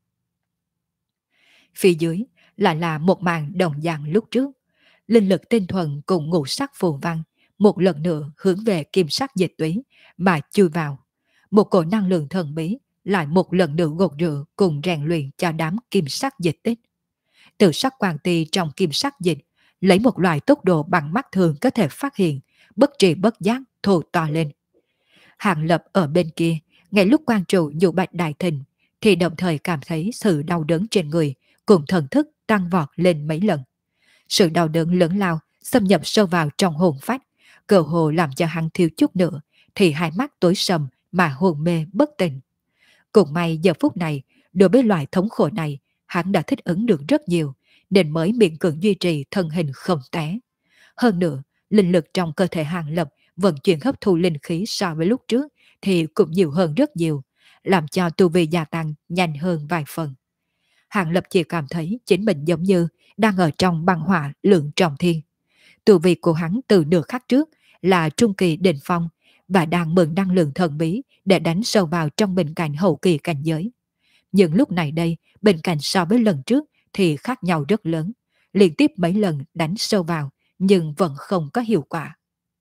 Phía dưới lại là một màn đồng dạng lúc trước. Linh lực tinh thuần cùng ngũ sắc phù văn một lần nữa hướng về kim sắc dịch túy mà chui vào. Một cổ năng lượng thần bí lại một lần nữa gột rửa cùng rèn luyện cho đám kim sắc dịch tích. Từ sắc quang ti trong kim sắc dịch lấy một loại tốc độ bằng mắt thường có thể phát hiện, bất tri bất giác thô to lên. Hàng Lập ở bên kia, ngay lúc quan trụ nhũ bạch đại thịnh, thì đồng thời cảm thấy sự đau đớn trên người cùng thần thức tăng vọt lên mấy lần. Sự đau đớn lớn lao xâm nhập sâu vào trong hồn phách, cơ hồ làm cho hắn thiếu chút nữa thì hai mắt tối sầm mà hồn mê bất tỉnh. Cũng may giờ phút này, đối với loại thống khổ này, hắn đã thích ứng được rất nhiều, nên mới miễn cưỡng duy trì thân hình không té. Hơn nữa, linh lực trong cơ thể Hàng Lập vận chuyển hấp thu linh khí so với lúc trước thì cũng nhiều hơn rất nhiều, làm cho tu vi gia tăng nhanh hơn vài phần. Hàng Lập chỉ cảm thấy chính mình giống như đang ở trong băng hỏa lượng trọng thiên. Tu vi của hắn từ nửa khắc trước là trung kỳ đỉnh phong và đang mượn năng lượng thần bí để đánh sâu vào trong bên cạnh hậu kỳ cảnh giới. Nhưng lúc này đây, bên cạnh so với lần trước thì khác nhau rất lớn. Liên tiếp mấy lần đánh sâu vào, nhưng vẫn không có hiệu quả.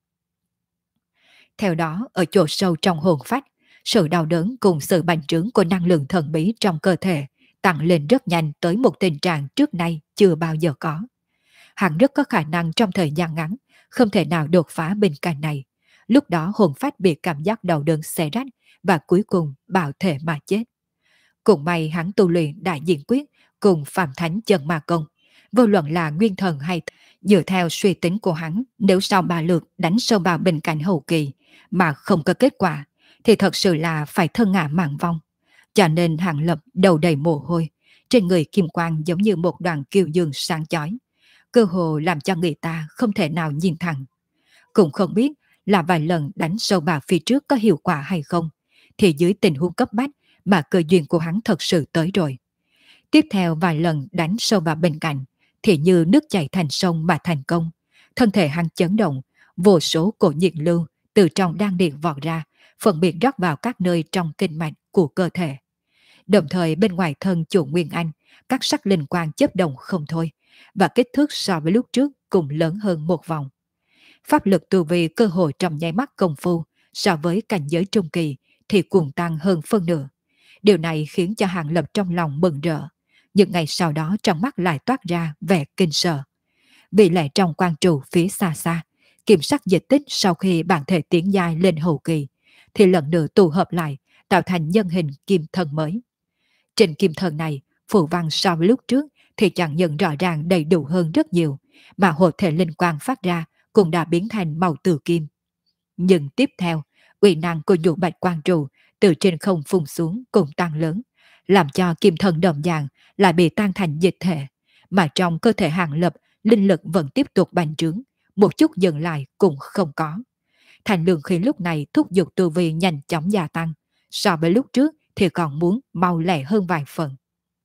Theo đó, ở chỗ sâu trong hồn phách, sự đau đớn cùng sự bành trướng của năng lượng thần bí trong cơ thể tăng lên rất nhanh tới một tình trạng trước nay chưa bao giờ có. Hắn rất có khả năng trong thời gian ngắn, không thể nào đột phá bên cạnh này. Lúc đó hồn phách bị cảm giác đau đớn xé rách và cuối cùng bạo thể mà chết. Cũng may hắn tu luyện đại diện quyết cùng Phạm Thánh chân ma công. Vô luận là nguyên thần hay dựa theo suy tính của hắn, nếu sau 3 lượt đánh sâu vào bên cạnh hậu kỳ mà không có kết quả, thì thật sự là phải thân ngã màng vong. Cho nên Hàng Lập đầu đầy mồ hôi, trên người kim quang giống như một đoàn kiều dương sáng chói, cơ hồ làm cho người ta không thể nào nhìn thẳng. Cũng không biết là vài lần đánh sâu vào phía trước có hiệu quả hay không, thì dưới tình huống cấp bách mà cơ duyên của hắn thật sự tới rồi. Tiếp theo vài lần đánh sâu vào bên cạnh, thì như nước chảy thành sông mà thành công. Thân thể hắn chấn động, vô số cổ nhiệt lưu từ trong đan điền vọt ra, phân biệt rót vào các nơi trong kinh mạch của cơ thể. Đồng thời bên ngoài thân chủ Nguyên Anh, các sắc linh quang chớp động không thôi, và kích thước so với lúc trước cũng lớn hơn một vòng. Pháp lực tu vi cơ hội trong nháy mắt công phu so với cảnh giới trung kỳ thì cuồng tăng hơn phân nửa. Điều này khiến cho Hàng Lập trong lòng mừng rỡ, nhưng ngày sau đó trong mắt lại toát ra vẻ kinh sợ. Vì lẽ trong quan trụ phía xa xa, kiểm sắc dịch tích sau khi bản thể tiến giai lên hậu kỳ, thì lần nữa tụ hợp lại, tạo thành nhân hình kim thân mới. Trên kim thân này, phù văn so với lúc trước thì chẳng nhận rõ ràng đầy đủ hơn rất nhiều, mà hộ thể linh quang phát ra cũng đã biến thành màu tử kim. Nhưng tiếp theo, uy năng của nhũ bạch quang trụ từ trên không phun xuống cùng tăng lớn, làm cho kim thân đồng dạng lại bị tan thành dịch thể, mà trong cơ thể Hàng Lập, linh lực vẫn tiếp tục bành trướng, một chút dừng lại cũng không có. Thành lượng khí lúc này thúc giục tu vi nhanh chóng gia tăng, so với lúc trước thì còn muốn mau lẹ hơn vài phần.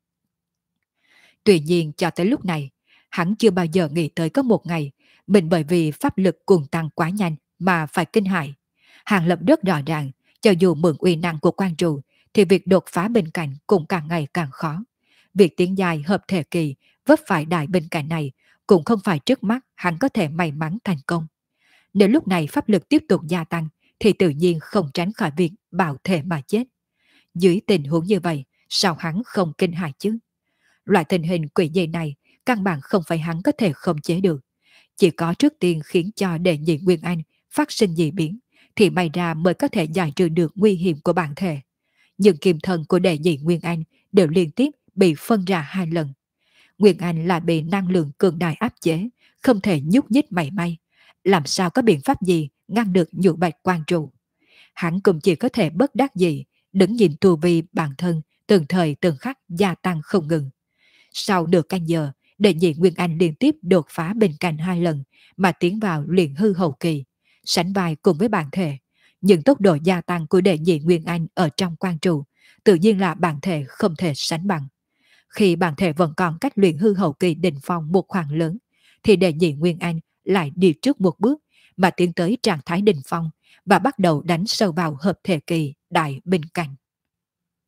Tuy nhiên cho tới lúc này, hắn chưa bao giờ nghĩ tới có một ngày mình bởi vì pháp lực cuồng tăng quá nhanh mà phải kinh hãi. Hàng Lập rất rõ ràng, cho dù mượn uy năng của quan trụ thì việc đột phá bên cạnh cũng càng ngày càng khó. Việc tiến dài hợp thể kỳ vấp phải đại bên cạnh này cũng không phải trước mắt hắn có thể may mắn thành công. Nếu lúc này pháp lực tiếp tục gia tăng thì tự nhiên không tránh khỏi việc bạo thể mà chết. Dưới tình huống như vậy, sao hắn không kinh hãi chứ? Loại tình hình quỷ dị này căn bản không phải hắn có thể khống chế được. Chỉ có trước tiên khiến cho đệ nhị Nguyên Anh phát sinh dị biến, thì may ra mới có thể giải trừ được nguy hiểm của bản thể. Nhưng kim thân của đệ nhị Nguyên Anh đều liên tiếp bị phân ra 2 lần. Nguyên Anh lại bị năng lượng cường đại áp chế, không thể nhúc nhích mảy may. Làm sao có biện pháp gì ngăn được nhũ bạch quan trụ? Hắn cũng chỉ có thể bất đắc dĩ, đứng nhìn tu vi bản thân từng thời từng khắc gia tăng không ngừng. Sau nửa canh giờ, đệ nhị Nguyên Anh liên tiếp đột phá bên cạnh 2 lần mà tiến vào luyện hư hậu kỳ, sánh vai cùng với bản thể. Nhưng tốc độ gia tăng của đệ nhị Nguyên Anh ở trong quan trụ tự nhiên là bản thể không thể sánh bằng. Khi bản thể vẫn còn cách luyện hư hậu kỳ đỉnh phong một khoảng lớn, thì đệ nhị Nguyên Anh lại đi trước một bước mà tiến tới trạng thái đỉnh phong và bắt đầu đánh sâu vào hợp thể kỳ đại bên cạnh.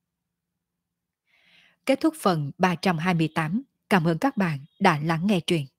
Kết thúc phần 328. Cảm ơn các bạn đã lắng nghe truyện.